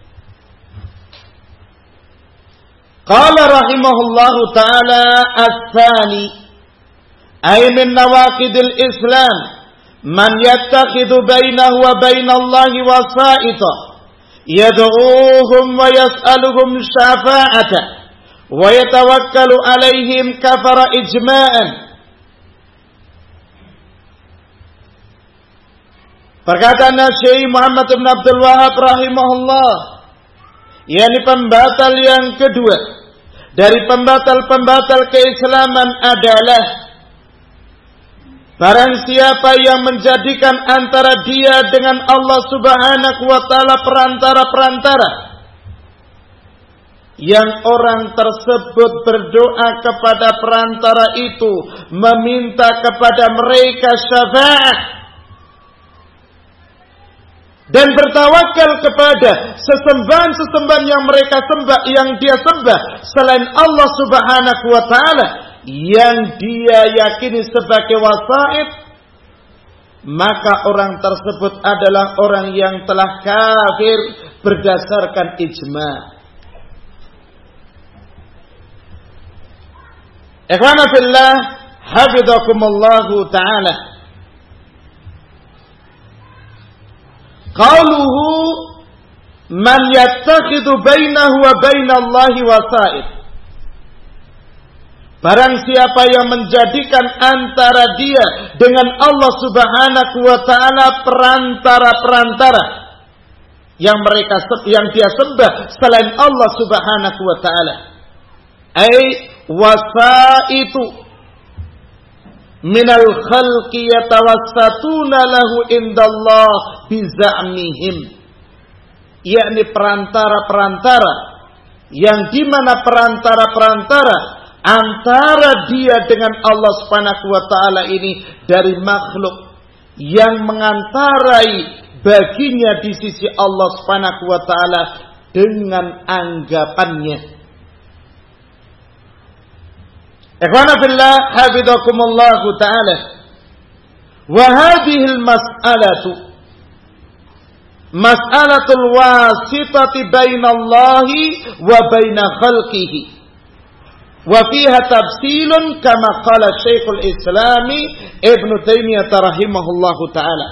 qala rahimahullahu ta'ala, as-tsani ay min nawaqidil Islam man yattakhidhu bainahu wa bainallahi wasa'ita yad'uuhum wa yas'aluhum syafa'ata wa yatawakkalu 'alaihim kafara ijma'an. Perkataan Syekh Muhammad bin Abdul Wahhab rahimahullah, yakni pembatal yang kedua dari pembatal-pembatal keislaman adalah barang siapa yang menjadikan antara dia dengan Allah Subhanahu wa taala perantara-perantara, yang orang tersebut berdoa kepada perantara itu, meminta kepada mereka syafaat dan bertawakal kepada sesembahan-sesembahan yang mereka sembah, yang dia sembah selain Allah Subhanahu wa taala, yang dia yakini sebagai wasaid, maka orang tersebut adalah orang yang telah kafir berdasarkan ijma'. Ikhwana fillah, hafizakumullahu ta'ala. Qauluhu man yattakhidhu bainahu wa bainallahi wasaid. Barang siapa yang menjadikan antara dia dengan Allah Subhanahu wa taala perantara-perantara yang dia sembah selain Allah Subhanahu wa taala. Ai wasaitu minal khalqi yatawassatuna lahu indallah bizamihim, yakni perantara-perantara yang dimana perantara-perantara antara dia dengan Allah Subhanahu wa taala ini dari makhluk yang mengantarai baginya di sisi Allah Subhanahu wa taala dengan anggapannya. Ikhwana fillah, hafizakumullahu ta'ala. Wa hadhihi al-mas'alatu mas'alatul wasitati bainallahi wa baina khalqihi. Wa fiha tafsilun kama qala Syekhul Islam Ibn Taimiyah rahimahullahu ta'ala.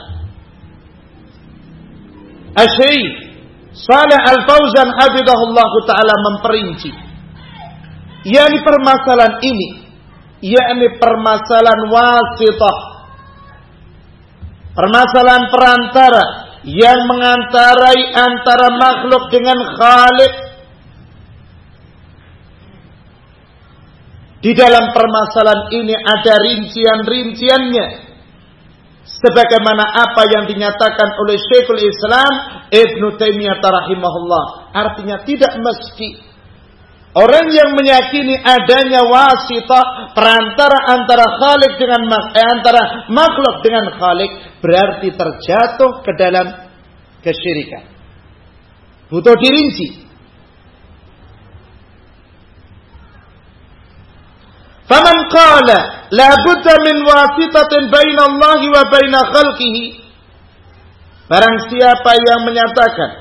Asy-Syaikh Shalih Al-Fauzan hafizahullahu ta'ala memperinci, yakni permasalahan ini, yakni permasalahan wasitah, permasalahan perantara yang mengantarai antara makhluk dengan Khaliq. Di dalam permasalahan ini ada rincian-rinciannya, sebagaimana apa yang dinyatakan oleh Syekhul Islam Ibn Taimiyah rahimahullah. Artinya tidak mesti orang yang meyakini adanya wasitah, perantara antara Khaliq dengan antara makhluk dengan Khaliq, berarti terjatuh ke dalam kesyirikan. Butuh dirinci. Faman qala la budda min wasitatin baina Allah wa baina khalqihi, barang siapa yang menyatakan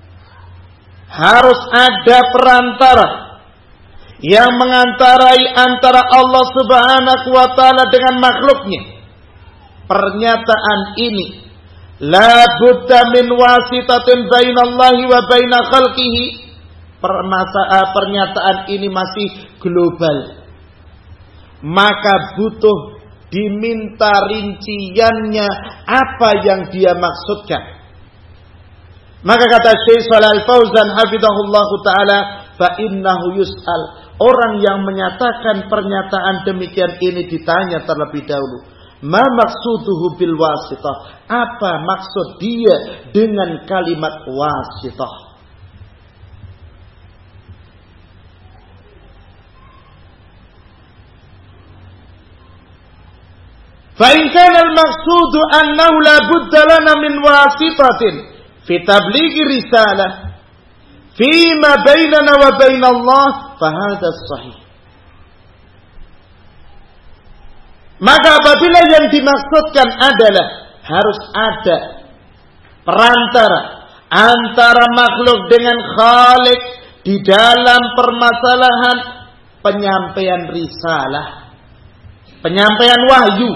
harus ada perantara yang mengantarai antara Allah Subhanahu wa taala dengan makhluknya, pernyataan ini la budda min wasitatin bainallahi wa baina khalqihi, pernyataan ini masih global, maka butuh diminta rinciannya apa yang dia maksudkan. Maka kata Syekh Shalih Al-Fauzan hafizahullahu taala, fa innahu yus'al, orang yang menyatakan pernyataan demikian ini ditanya terlebih dahulu, ma maksuduhu bil wasitah, apa maksud dia dengan kalimat wasitah. Fa in kana al-maqsudu annahu la budda lana min wasitatin fi tablighi risalah fima bainana wa bainallah, fahadha sahih. Maka apabila yang dimaksudkan adalah harus ada perantara antara makhluk dengan Khaliq di dalam permasalahan penyampaian risalah, penyampaian wahyu,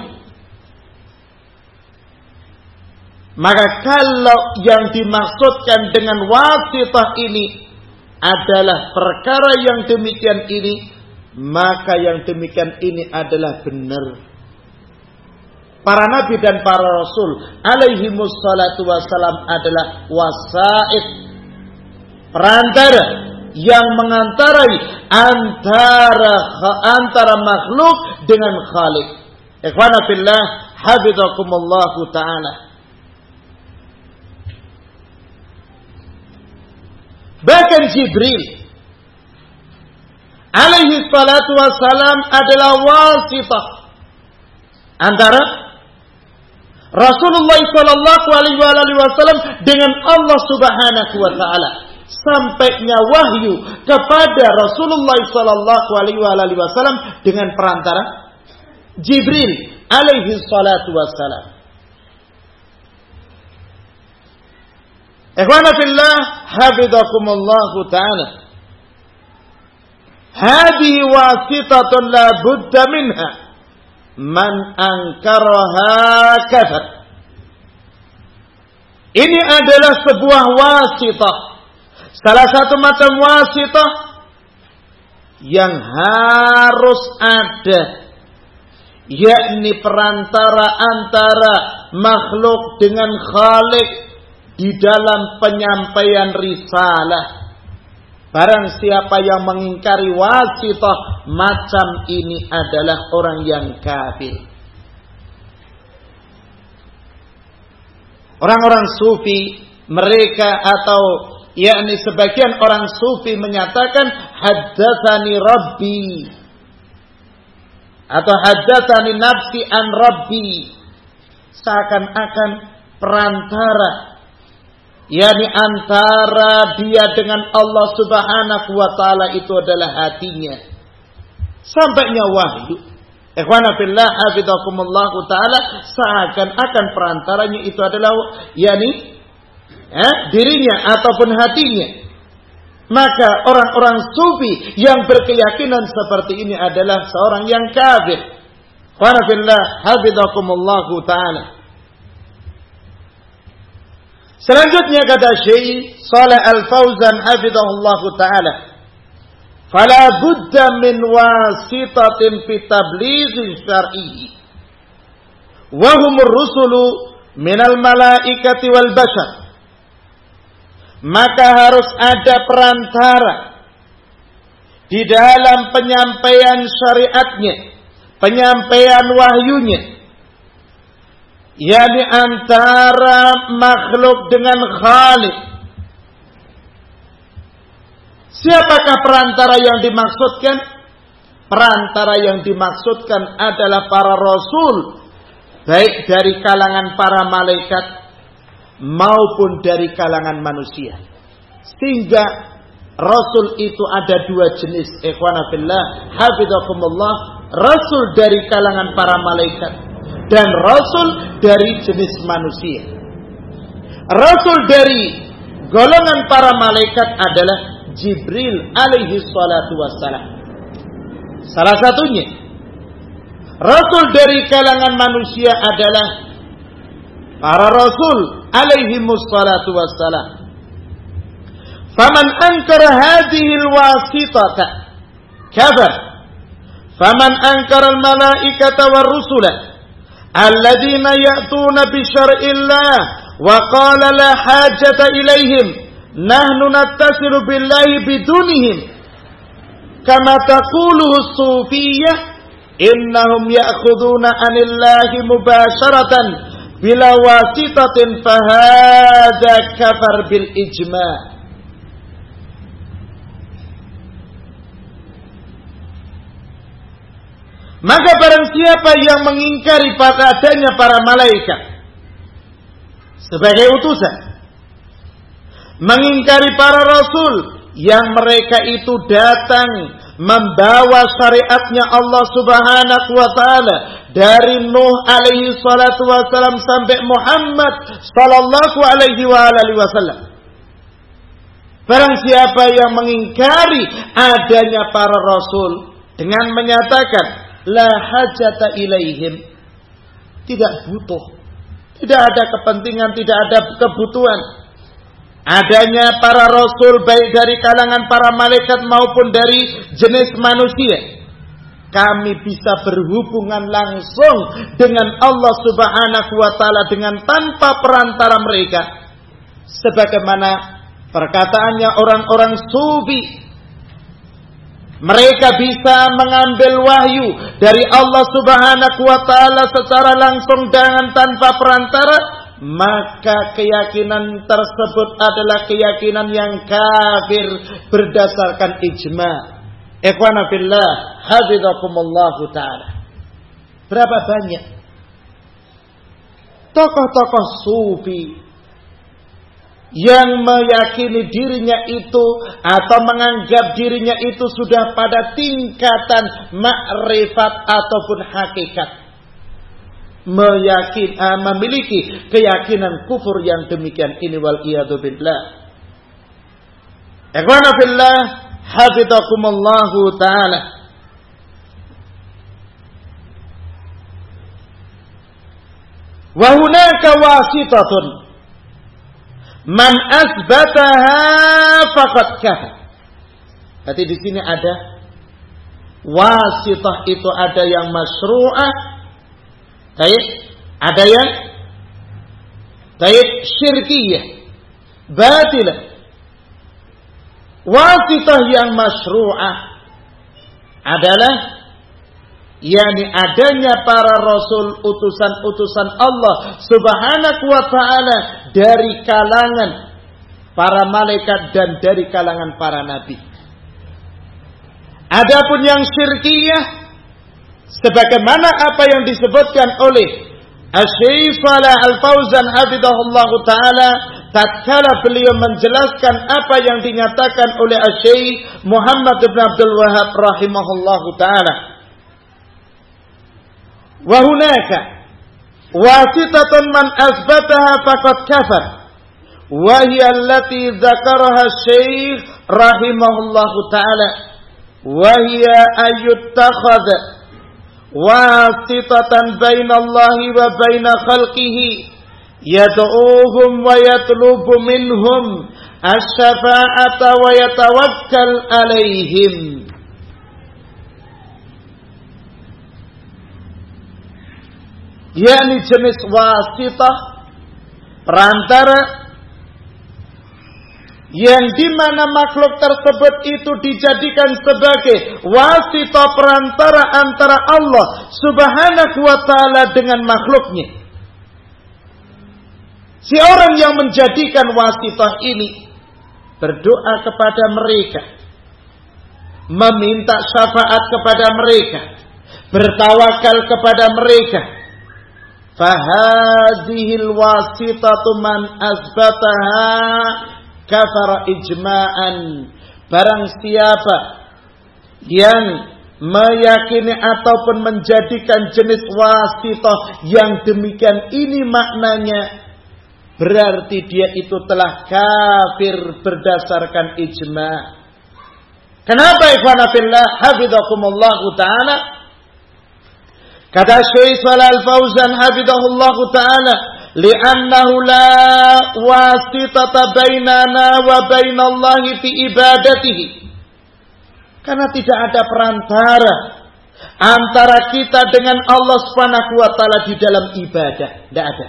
maka kalau yang dimaksudkan dengan wasitah ini adalah perkara yang demikian ini, maka yang demikian ini adalah benar. para nabi dan para rasul alaihimus salatu wassalam adalah wasaid, perantara yang mengantarai antara makhluk dengan Khalik. Ikhwana fillah, hafizakumullah ta'ala. Bahkan Jibril alaihi salatu wassalam adalah wasitah antara Rasulullah sallallahu alaihi wasallam dengan Allah subhanahu wa ta'ala. Sampainya wahyu kepada Rasulullah sallallahu alaihi wasallam dengan perantara Jibril alaihi salatu wassalam. Ikhwana fillah, hafizakumullah ta'ala. Hadhihi wasitatun la budda minha. Man ankaraha kafar. Ini adalah sebuah wasitah. Salah satu macam wasitah yang harus ada, yakni perantara antara makhluk dengan Khalik di dalam penyampaian risalah. Barang siapa yang mengingkari wasitah macam ini adalah orang yang kafir. Orang-orang sufi mereka atau yakni sebagian orang sufi menyatakan haddatsani rabbi atau haddatsani nafsi an rabbi, seakan-akan perantara yakni antara dia dengan Allah subhanahu wa ta'ala itu adalah hatinya. Sampainya wahyu, ikhwana fillah hafizakumullah ta'ala, seakan-akan perantaranya itu adalah yakni dirinya ataupun hatinya. Maka orang-orang sufi yang berkeyakinan seperti ini adalah seorang yang kafir. Ikhwana fillah hafizakumullah ta'ala. Selanjutnya kata Syekh Shalih Al-Fauzan hafizahullah ta'ala, fala budda min wasitatin fi tablighi syar'i wa humur rusulu minal malaikati wal bashar. Maka harus ada perantara di dalam penyampaian syariatnya, penyampaian wahyunya, yakni antara makhluk dengan Khalik. Siapakah perantara yang dimaksudkan? Perantara yang dimaksudkan adalah para rasul, baik dari kalangan para malaikat maupun dari kalangan manusia. Sehingga rasul itu ada dua jenis, ikhwana fillah hafizakumullah, rasul dari kalangan para malaikat dan rasul dari jenis manusia. Rasul dari golongan para malaikat adalah Jibril alaihi salatu wassalam. Salah satunya. Rasul dari kalangan manusia adalah para rasul alaihi salatu wassalam. Faman ankara hadhihi alwasitata kafar. Faman ankara almalaikata warrusula الذين يأتون بشرع الله وقال لا حاجة إليهم نحن نتصل بالله بدونهم كما تقوله الصوفية إنهم يأخذون عن الله مباشرة بلا واسطة فهذا كفر بالإجماع. Maka barang siapa yang mengingkari pada adanya para malaikat sebagai utusan, mengingkari para rasul yang mereka itu datang membawa syariatnya Allah subhanahu wa ta'ala dari Nuh alaihi salatu wassalam sampai Muhammad sallallahu alaihi wasallam. Barang siapa yang mengingkari adanya para rasul dengan menyatakan la hajata ilaihim, tidak butuh, tidak ada kepentingan, tidak ada kebutuhan adanya para rasul baik dari kalangan para malaikat maupun dari jenis manusia. kami bisa berhubungan langsung dengan Allah Subhanahu wa taala dengan tanpa perantara mereka. Sebagaimana perkataannya orang-orang sufi, mereka bisa mengambil wahyu dari Allah Subhanahu wa taala secara langsung dengan tanpa perantara, maka keyakinan tersebut adalah keyakinan yang kafir berdasarkan ijma'. Ikhwana fillah, hafizakumullahu ta'ala. Berapa banyak tokoh-tokoh sufi yang meyakini dirinya itu atau menganggap dirinya itu sudah pada tingkatan makrifat ataupun hakikat, memiliki keyakinan kufur yang demikian ini, wal iyadu billah. Ikhwana fillah, hafizakumullahu ta'ala. Wa hunaka wasitatun man asbataha faqad kafar. Berarti di sini ada wasitah, itu ada yang masyru'ah, ada yang syirkiyah, batilah. Wasitah yang masyru'ah adalah yakni adanya para rasul, utusan-utusan Allah Subhanahu wa ta'ala dari kalangan para malaikat dan dari kalangan para nabi. Adapun yang syirkiyah, sebagaimana apa yang disebutkan oleh Asy-Syaikh Shalih Al-Fauzan hafizahullahu ta'ala tatkala beliau menjelaskan apa yang dinyatakan oleh Asy-Syaikh Muhammad bin Abdul Wahhab rahimahullahu ta'ala. Wa hunaka wasitatun man asbataha faqad kafar, wa hiya allati dzakaraha Asy-Syaikh rahimahullahu ta'ala, wa hiya ayyuttakhadha wasitatan bainallahi wa baina khalqihi yad'uuhum wa yatlubu minhum asy-syafa'ata wa yatawakkal 'alaihim. yakni jenis wasitah, perantara yang dimana makhluk tersebut itu dijadikan sebagai wasitah, perantara antara Allah Subhanahu wa ta'ala dengan makhluknya. Si orang yang menjadikan wasitah ini berdoa kepada mereka, meminta syafaat kepada mereka, bertawakal kepada mereka. Fahadhil wasitatu man asbataha kafara ijma'an. Barang siapa yang meyakini ataupun menjadikan jenis wasitah yang demikian ini maknanya, berarti dia itu telah kafir berdasarkan ijma'. Kenapa ikhwana fillah hafizakumullahu ta'ala? Kata Syekh Shalih Al-Fauzan hafizahullahu ta'ala, li'annahu la wasitata bainana wa bainallahi fi ibadatihi. Karena tidak ada perantara antara kita dengan Allah Subhanahu wa ta'ala di dalam ibadah. Tidak ada.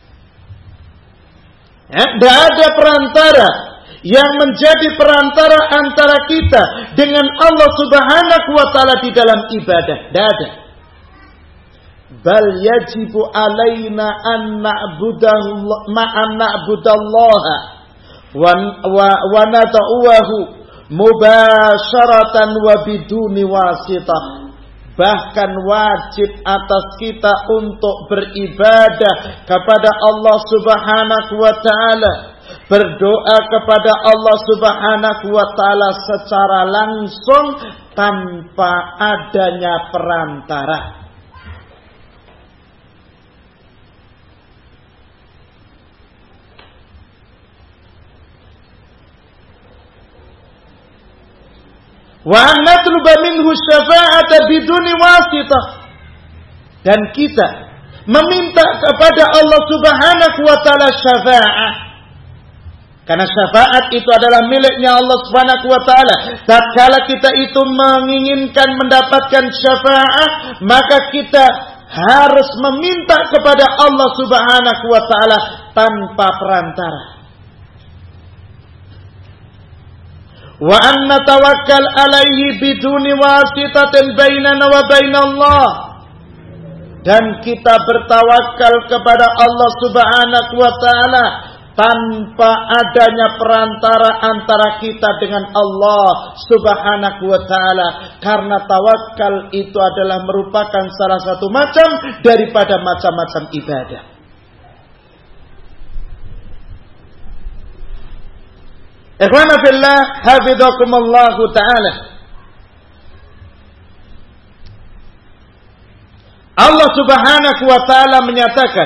Tidak ada perantara yang menjadi perantara antara kita dengan Allah Subhanahu wa ta'ala di dalam ibadah. Tidak ada. Bal yajibu alaina an na'budallaha wa nad'uhu mubasharatan wa biduni wasitah. Bahkan wajib atas kita untuk beribadah kepada Allah Subhanahu wa ta'ala, berdoa kepada Allah Subhanahu wa ta'ala secara langsung tanpa adanya perantara. Wa natluba minhu syafa'ata biduni wasitah. Dan kita meminta kepada Allah Subhanahu wa ta'ala syafa'ah Karena syafaat itu adalah miliknya Allah Subhanahu wa taala. Tatkala kita itu menginginkan mendapatkan syafaat, maka kita harus meminta kepada Allah Subhanahu wa taala tanpa perantara. Wa anna tawakkal alaihi biduni wasitatin bainana wa bainallah. Dan kita bertawakal kepada Allah Subhanahu wa taala tanpa adanya perantara antara kita dengan Allah Subhanahu wa taala, karena tawakal itu adalah merupakan salah satu macam daripada macam-macam ibadah. Ikhwana fillah, hafizakumullah taala. Allah Subhanahu wa taala menyatakan,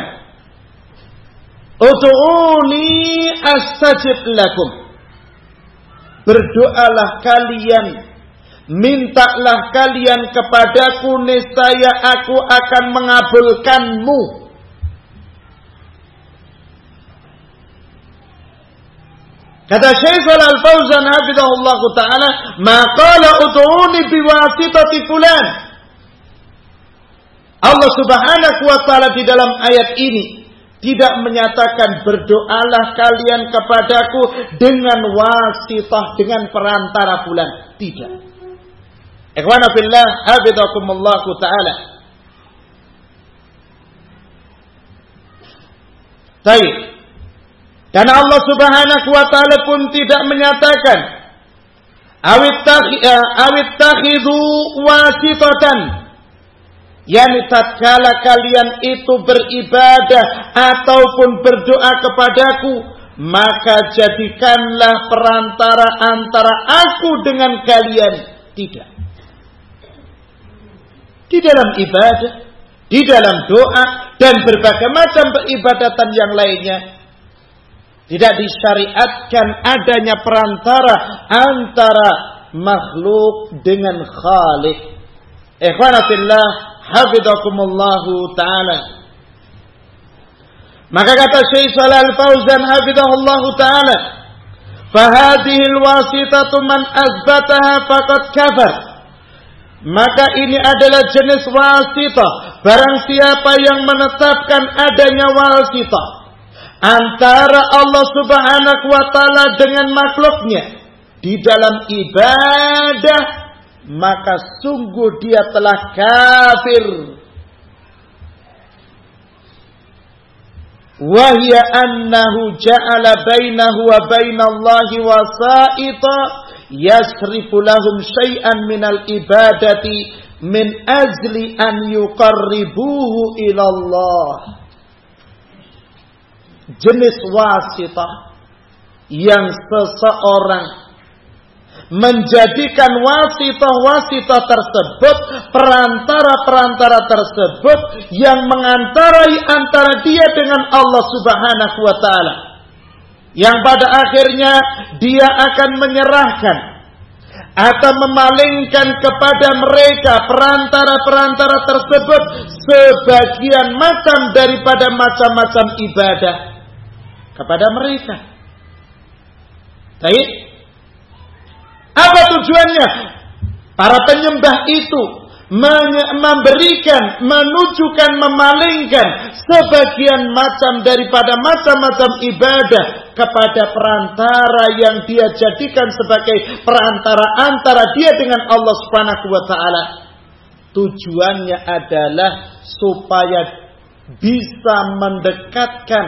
"Ud'uni astajib lakum." Berdoalah kalian, mintalah kalian kepadaku, niscaya aku akan mengabulkanmu. Kata Syekh Shalal Fauzan hafizahullah taala, "Ma qala ud'uni biwasitati fulan." Allah Subhanahu wa taala di dalam ayat ini tidak menyatakan berdoalah kalian kepadaku dengan wasitah, dengan perantara fulan. Tidak. Ikhwana fillah, hafizakumullah taala. Baik. Dan Allah Subhanahu wa taala pun tidak menyatakan awit takhidhu wasitatan. Yani tatkala kalian itu beribadah ataupun berdoa kepadaku, maka jadikanlah perantara antara aku dengan kalian. Tidak. Di dalam ibadah, di dalam doa, dan berbagai macam peribadatan yang lainnya, tidak disyariatkan adanya perantara antara makhluk dengan Khalik. Ikhwana fillah, hafizakumullahu ta'ala. Maka kata Syekh Shalal Fauzan hafizahullahu ta'ala, "Fahadihil wasitatu man azbataha faqad kafar." Maka ini adalah jenis wasitah. Barang siapa yang menetapkan adanya wasitah antara Allah Subhanahu wa ta'ala dengan makhluknya di dalam ibadah, maka sungguh dia telah kafir. Wahya annahu ja'ala bainahu wa bainallahi wasa'ita yasrifu lahum syai'an minal ibadati min ajli an yuqarribuhu ilallah. Jenis wasitah yang seseorang menjadikan wasitah-wasitah tersebut, perantara-perantara tersebut yang mengantarai antara dia dengan Allah Subhanahu wa ta'ala, yang pada akhirnya dia akan menyerahkan atau memalingkan kepada mereka perantara-perantara tersebut sebagian macam daripada macam-macam ibadah kepada mereka. Baik. Apa tujuannya? Para penyembah itu memberikan, menunjukkan, memalingkan sebagian macam daripada macam-macam ibadah kepada perantara yang dia jadikan sebagai perantara antara dia dengan Allah Subhanahu wa taala. Tujuannya adalah supaya bisa mendekatkan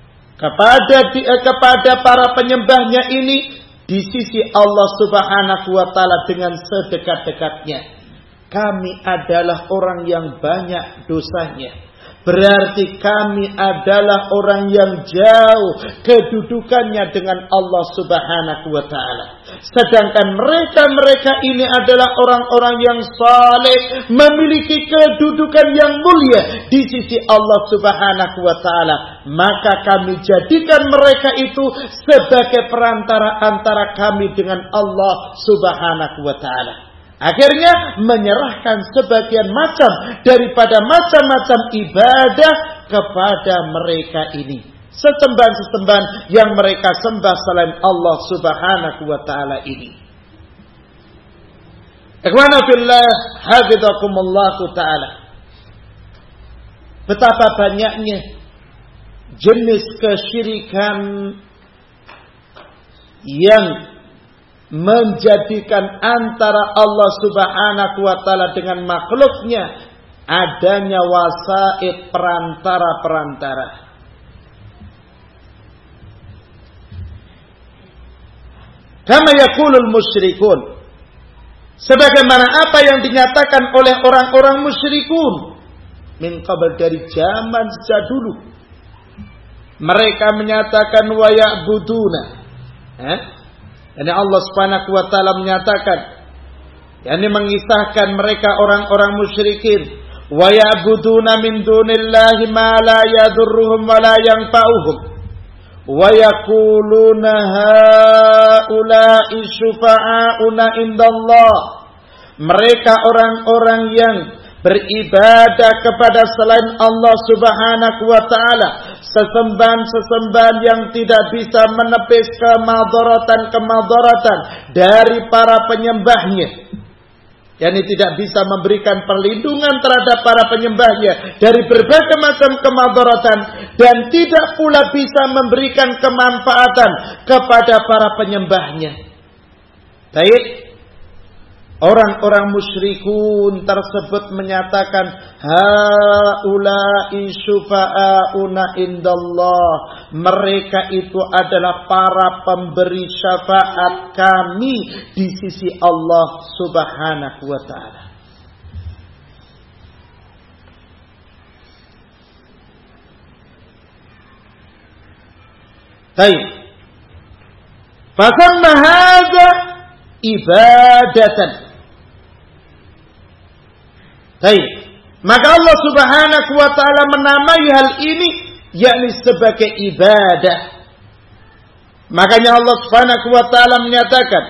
kepada para penyembahnya ini di sisi Allah Subhanahu wa ta'ala dengan sedekat-dekatnya. Kami adalah orang yang banyak dosanya. Berarti kami adalah orang yang jauh kedudukannya dengan Allah Subhanahu wa ta'ala. Sedangkan mereka ini adalah orang-orang yang saleh, memiliki kedudukan yang mulia di sisi Allah Subhanahu wa ta'ala. Maka kami jadikan mereka itu sebagai perantara antara kami dengan Allah Subhanahu wa ta'ala. Akhirnya menyerahkan sebagian macam daripada macam-macam ibadah kepada mereka ini. sesembahan-sesembahan yang mereka sembah selain Allah Subhanahu wa taala ini. Ikhwana fillah, hafizakumullah taala. Betapa banyaknya jenis kesyirikan yang menjadikan antara Allah Subhanahu wa taala dengan makhluknya adanya wasaid, perantara-perantara. Kama yaqulul musyrikun, sebagaimana apa yang dinyatakan oleh orang-orang musyrikun min qabl, dari zaman sejak dulu. Mereka menyatakan wa ya'buduna, yani Allah Subhanahu wa taala menyatakan, yani mengisahkan mereka orang-orang musyrikin, wa ya'buduna min dunillahi ma la yadurruhum wa la yanfa'uhum. Wa yaquluna haula'i syufa'auna indallah. Mereka orang-orang yang beribadah kepada selain Allah Subhanahu wa taala, sesembahan-sesembahan yang tidak bisa menepis kemadaratan dari para penyembahnya. Yani tidak bisa memberikan perlindungan terhadap para penyembahnya dari berbagai macam kemadaratan, dan tidak pula bisa memberikan kemanfaatan kepada para penyembahnya. Baik, orang-orang musyrikun tersebut menyatakan haula'i syufa'auna indallah, mereka itu adalah para pemberi syafaat kami di sisi Allah Subhanahu wa taala. Baik, fasamma hadza ibadatan. Baik, maka Allah Subhanahu wa taala menamai hal ini yakni sebagai ibadah. Makanya Allah Subhanahu wa taala menyatakan,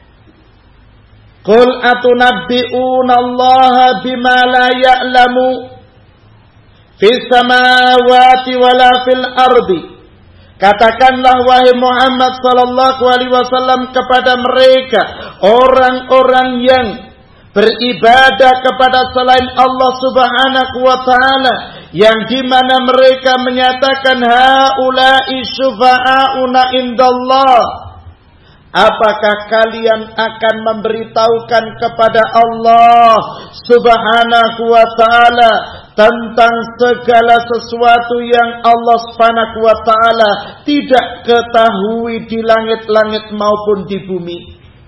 qul atunabbi'una Allah bima la ya'lamu fis samawati wala fil ardi. Katakanlah wahai Muhammad sallallahu alaihi wasallam kepada mereka, orang-orang yang beribadah kepada selain Allah Subhanahu wa taala, yang di mana mereka menyatakan haula'i syufa'auna indallah. Apakah kalian akan memberitahukan kepada Allah Subhanahu wa taala tentang segala sesuatu yang Allah Subhanahu wa taala tidak ketahui di langit-langit maupun di bumi?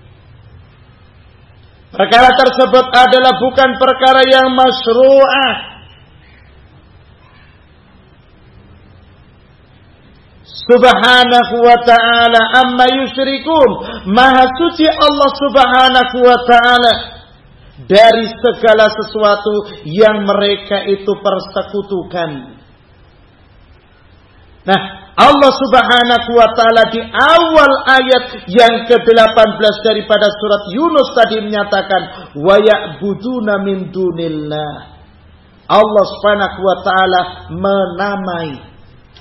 Perkara tersebut adalah bukan perkara yang masyru'ah. Subhanahu wa ta'ala amma yusyrikun. Maha suci Allah Subhanahu wa ta'ala dari segala sesuatu yang mereka itu persekutukan. Nah, Allah Subhanahu wa ta'ala di awal ayat yang ke-18 daripada surat Yunus tadi menyatakan wa ya'buduna min dunillah. Allah Subhanahu wa ta'ala menamai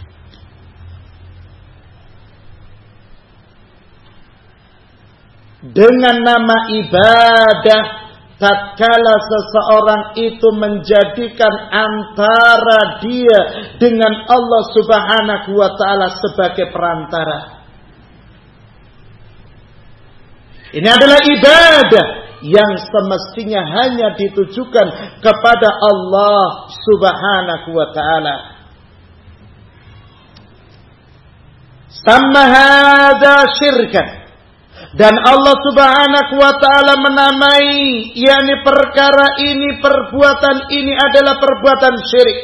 dengan nama ibadah tatkala seseorang itu menjadikan antara dia dengan Allah Subhanahu wa taala sebagai perantara. Ini adalah ibadah yang semestinya hanya ditujukan kepada Allah Subhanahu wa taala. Samma hadza syirkan. Dan Allah Subhanahu wa ta'ala menamai yakni perkara ini, perbuatan ini adalah perbuatan syirik.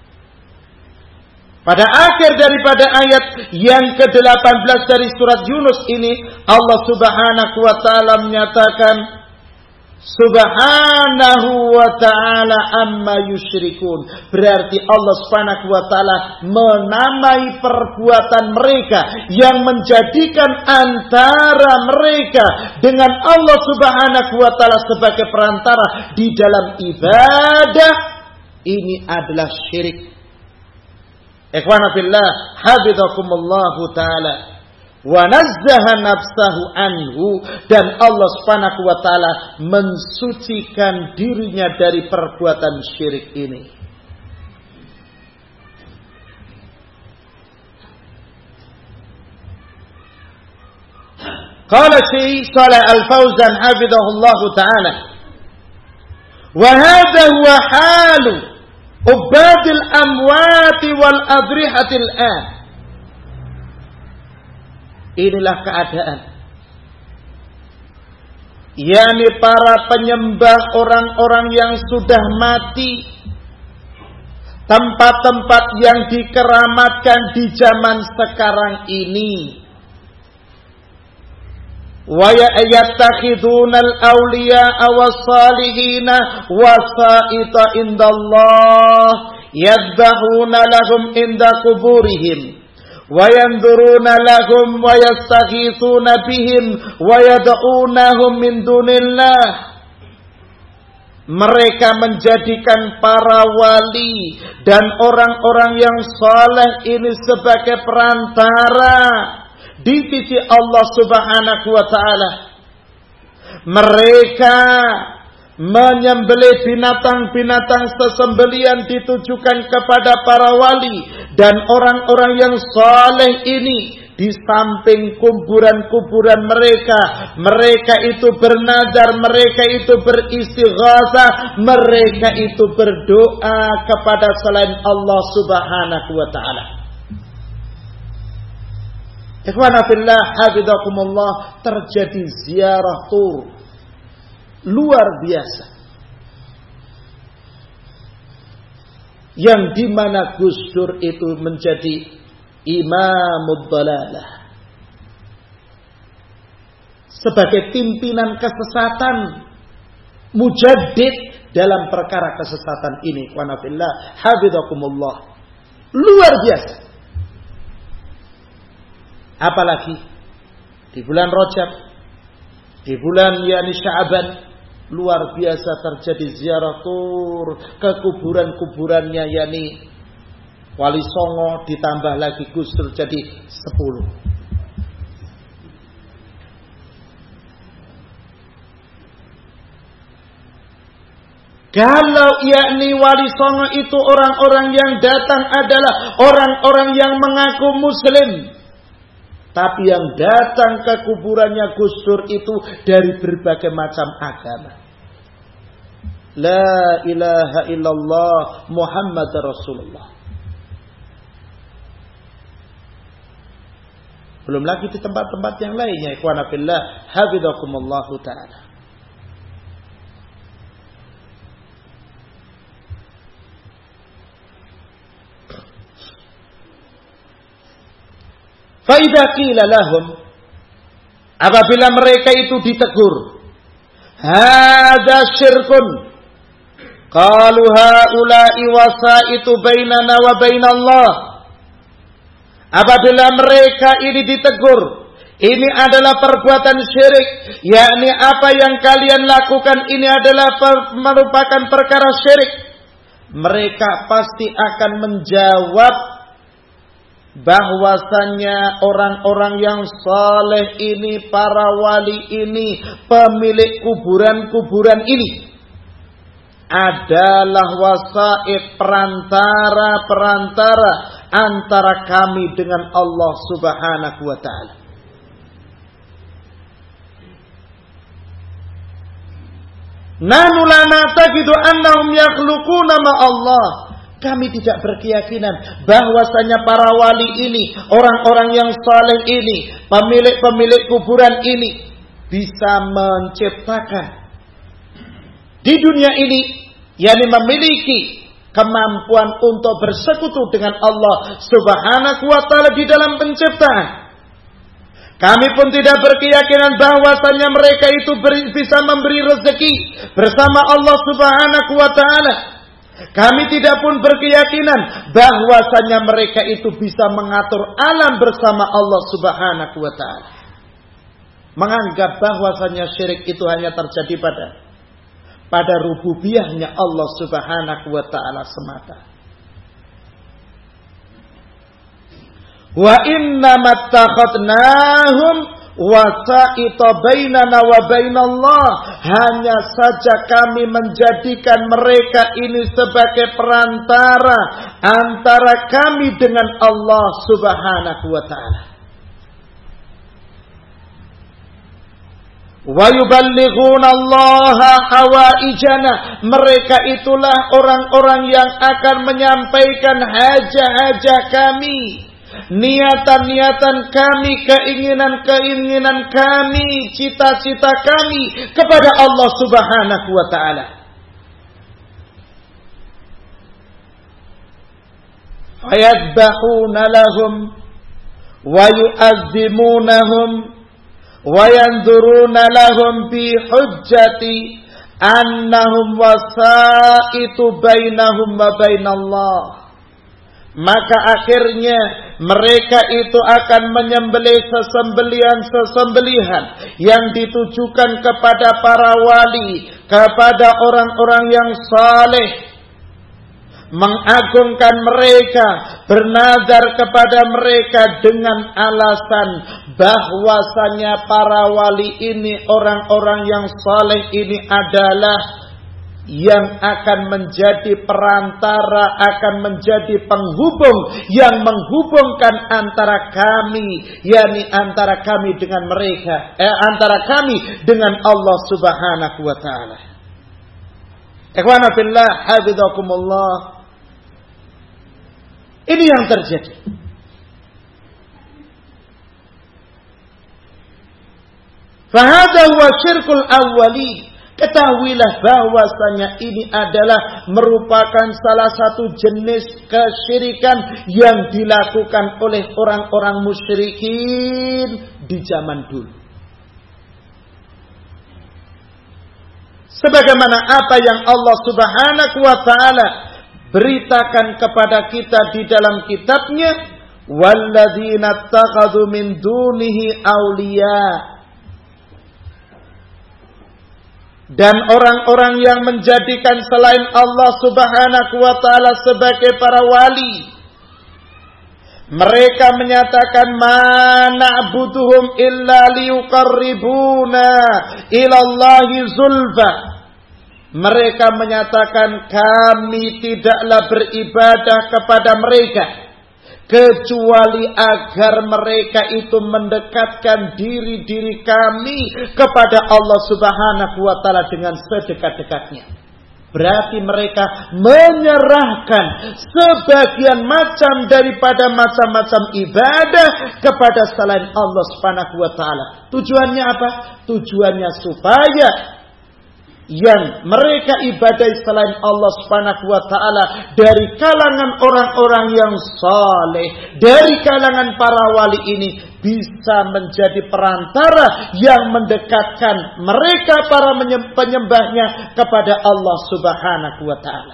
Pada akhir daripada ayat yang ke-18 dari surat Yunus ini, Allah Subhanahu wa ta'ala menyatakan Subhanahu wa ta'ala amma yusyrikun. Berarti Allah Subhanahu wa ta'ala menamai perbuatan mereka yang menjadikan antara mereka dengan Allah Subhanahu wa ta'ala sebagai perantara di dalam ibadah. Ini adalah syirik. Ikhwana fillah, hafizakumullahu taala. Wa nazzaha nafsahu anhu, dan Allah Subhanahu wa taala mensucikan dirinya dari perbuatan syirik ini. Qala Syekh Shalih Al-Fauzan hafizahullahu taala, wa hadha huwa halu ubadil amwati wal adrihatil an. Inilah keadaan, yakni para penyembah orang-orang yang sudah mati, tempat-tempat yang dikeramatkan di zaman sekarang ini. Wa yattakhiduna al-awliya'a was-salihina wasa'ita indallah yadhbahuna lahum inda kuburihim wa yanzuruna lahum wa yastaghithuna bihim wa yad'unahum min dunillah. Mereka menjadikan para wali dan orang-orang yang saleh ini sebagai perantara di sisi Allah Subhanahu wa taala. Mereka menyembelih binatang-binatang sesembelian ditujukan kepada para wali dan orang-orang yang saleh ini. Di samping kuburan-kuburan mereka itu bernazar, mereka itu beristighatsah, mereka itu berdoa kepada selain Allah Subhanahu wa taala. Ikhwana fillah, hafizakumullah, terjadi ziarah tur luar biasa, yang dimana Gus Dur itu menjadi imamud dalalah, sebagai pimpinan kesesatan, mujaddid dalam perkara kesesatan ini. Ikhwana fillah, hafizakumullah, luar biasa. Apalagi di bulan Rajab, di bulan yakni Sya'ban, luar biasa terjadi ziarah tur ke kuburan-kuburannya, yakni Wali Songo, ditambah lagi Gus Dur, jadi 10. Kalau yakni Wali Songo itu orang-orang yang datang adalah orang-orang yang mengaku muslim, tapi yang datang ke kuburannya Gus Dur itu dari berbagai macam agama. La ilaha illallah Muhammad Rasulullah. Belum lagi di tempat-tempat yang lainnya. Ikhwana fillah, hafizakumullahu ta'ala. Fa'idha qila lahum, apabila mereka itu ditegur, hadza syirkun, qalu haula'i wasaitu bainana wa bainallah. Apabila mereka ini ditegur, ini adalah perbuatan syirik, yakni apa yang kalian lakukan ini adalah merupakan perkara syirik, mereka pasti akan menjawab bahwasannya orang-orang yang saleh ini, para wali ini, pemilik kuburan-kuburan ini adalah wasaid, perantara-perantara antara kami dengan Allah Subhanahu wa ta'ala. Nahnu la na'taqidu annahum yakhluquna ma'allah. Kami tidak berkeyakinan bahwasanya para wali ini, orang-orang yang saleh ini, pemilik-pemilik kuburan ini bisa menciptakan di dunia ini, yakni memiliki kemampuan untuk bersekutu dengan Allah Subhanahu wa ta'ala di dalam penciptaan. Kami pun tidak berkeyakinan bahwasanya mereka itu bisa memberi rezeki bersama Allah Subhanahu wa ta'ala. Kami tidak pun berkeyakinan bahwasanya mereka itu bisa mengatur alam bersama Allah Subhanahu wa ta'ala. Menganggap bahwasanya syirik itu hanya terjadi pada rububiyahnya Allah Subhanahu wa ta'ala semata. Wa inna mattakhadnahum wasa'ita bainana wa bainallah. Hanya saja kami menjadikan mereka ini sebagai perantara antara kami dengan Allah Subhanahu wa ta'ala. Wa yuballighuna Allaha hawaijana. Mereka itulah orang-orang yang akan menyampaikan hajat-hajat kami, niatan-niatan kami, keinginan-keinginan kami, cita-cita kami kepada Allah Subhanahu wa ta'ala. Fayadbahuna lahum wa yu'azzimunahum wa yanzuruna lahum bi hujjati annahum wasa'itu bainahum wa bainallah. Maka akhirnya mereka itu akan menyembelih sesembelihan yang ditujukan kepada para wali, kepada orang-orang yang saleh, mengagungkan mereka, bernazar kepada mereka dengan alasan bahwasanya para wali ini, orang-orang yang saleh ini adalah yang akan menjadi perantara, akan menjadi penghubung yang menghubungkan antara kami, yakni antara kami dengan mereka, antara kami dengan Allah Subhanahu wa ta'ala. Ikhwana fillah, hafizakumullah. Ini yang terjadi. Fahadha huwa syirkul awwali. Ketahuilah bahwasanya ini adalah merupakan salah satu jenis kesyirikan yang dilakukan oleh orang-orang musyrikin di zaman dulu. Sebagaimana apa yang Allah Subhanahu wa ta'ala beritakan kepada kita di dalam kitabnya, walladzina ittakhadhu min dunihi awliya. Dan orang-orang yang menjadikan selain Allah Subhanahu wa ta'ala sebagai para wali, mereka menyatakan ma na'buduhum illa liyuqarribuna ilallahi zulfa. Mereka menyatakan kami tidaklah beribadah kepada mereka kecuali agar mereka itu mendekatkan diri-diri kami kepada Allah Subhanahu wa ta'ala dengan sedekat-dekatnya. Berarti mereka menyerahkan sebagian macam daripada macam-macam ibadah kepada selain Allah Subhanahu wa ta'ala. Tujuannya apa? Tujuannya supaya yang mereka ibadahi selain Allah Subhanahu wa ta'ala dari kalangan orang-orang yang saleh, dari kalangan para wali ini bisa menjadi perantara yang mendekatkan mereka para penyembahnya kepada Allah Subhanahu wa ta'ala.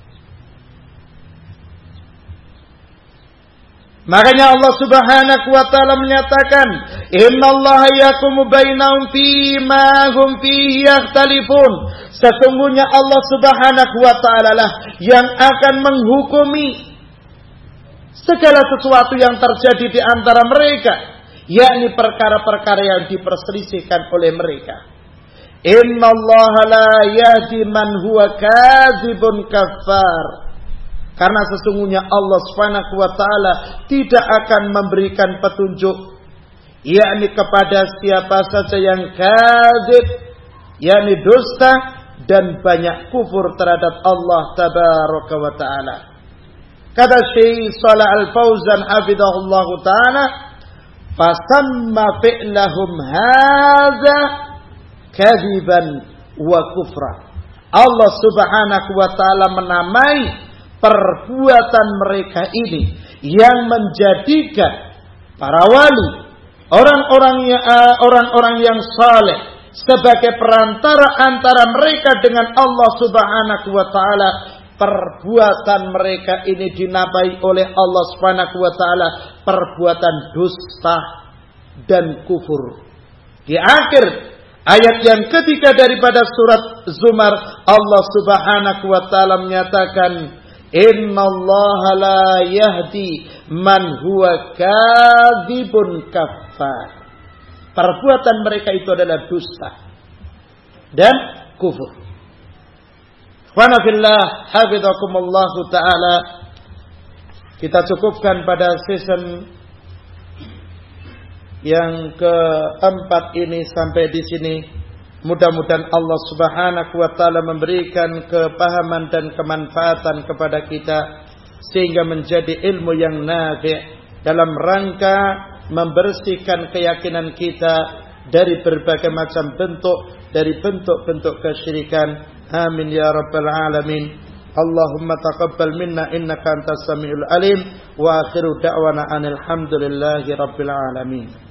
Makanya Allah Subhanahu wa ta'ala menyatakan, innallaha yaqumu bainahum fima hum fihi yakhtalifun. Sesungguhnya Allah Subhanahu wa ta'ala lah yang akan menghukumi segala sesuatu yang terjadi di antara mereka, yakni perkara-perkara yang diperselisihkan oleh mereka. Innallaha la yahdi man huwa kadzibun kafar. Karena sesungguhnya Allah Subhanahu wa ta'ala tidak akan memberikan petunjuk, yakni kepada siapa saja yang kadzib, yakni dusta dan banyak kufur terhadap Allah tabaraka wa ta'ala. Kata Syekh Shalih Al-Fauzan hafizahullah ta'ala, fasamma fi'lahum hadza kadziban wa kufra. Allah Subhanahu wa ta'ala menamai perbuatan mereka ini yang menjadikan para wali, orang-orang yang saleh sebagai perantara antara mereka dengan Allah Subhanahu wa ta'ala. Perbuatan mereka ini dinamai oleh Allah Subhanahu wa ta'ala perbuatan dusta dan kufur. Di akhir ayat yang ketiga daripada surat Zumar, Allah Subhanahu wa ta'ala menyatakan, innallaha la yahdi man huwa kadzibun kafar. Perbuatan mereka itu adalah dusta dan kufur. Wa nafillah hafizakumullah taala. Kita cukupkan pada season yang keempat ini sampai di sini. Mudah-mudahan Allah Subhanahu wa taala memberikan kepahaman dan kemanfaatan kepada kita sehingga menjadi ilmu yang nafi' dalam rangka membersihkan keyakinan kita dari berbagai macam bentuk, dari bentuk-bentuk kesyirikan. Amin ya rabbal alamin. Allahumma taqabbal minna innaka antas samiul alim wa akhiru da'wana anil hamdulillahi rabbil alamin.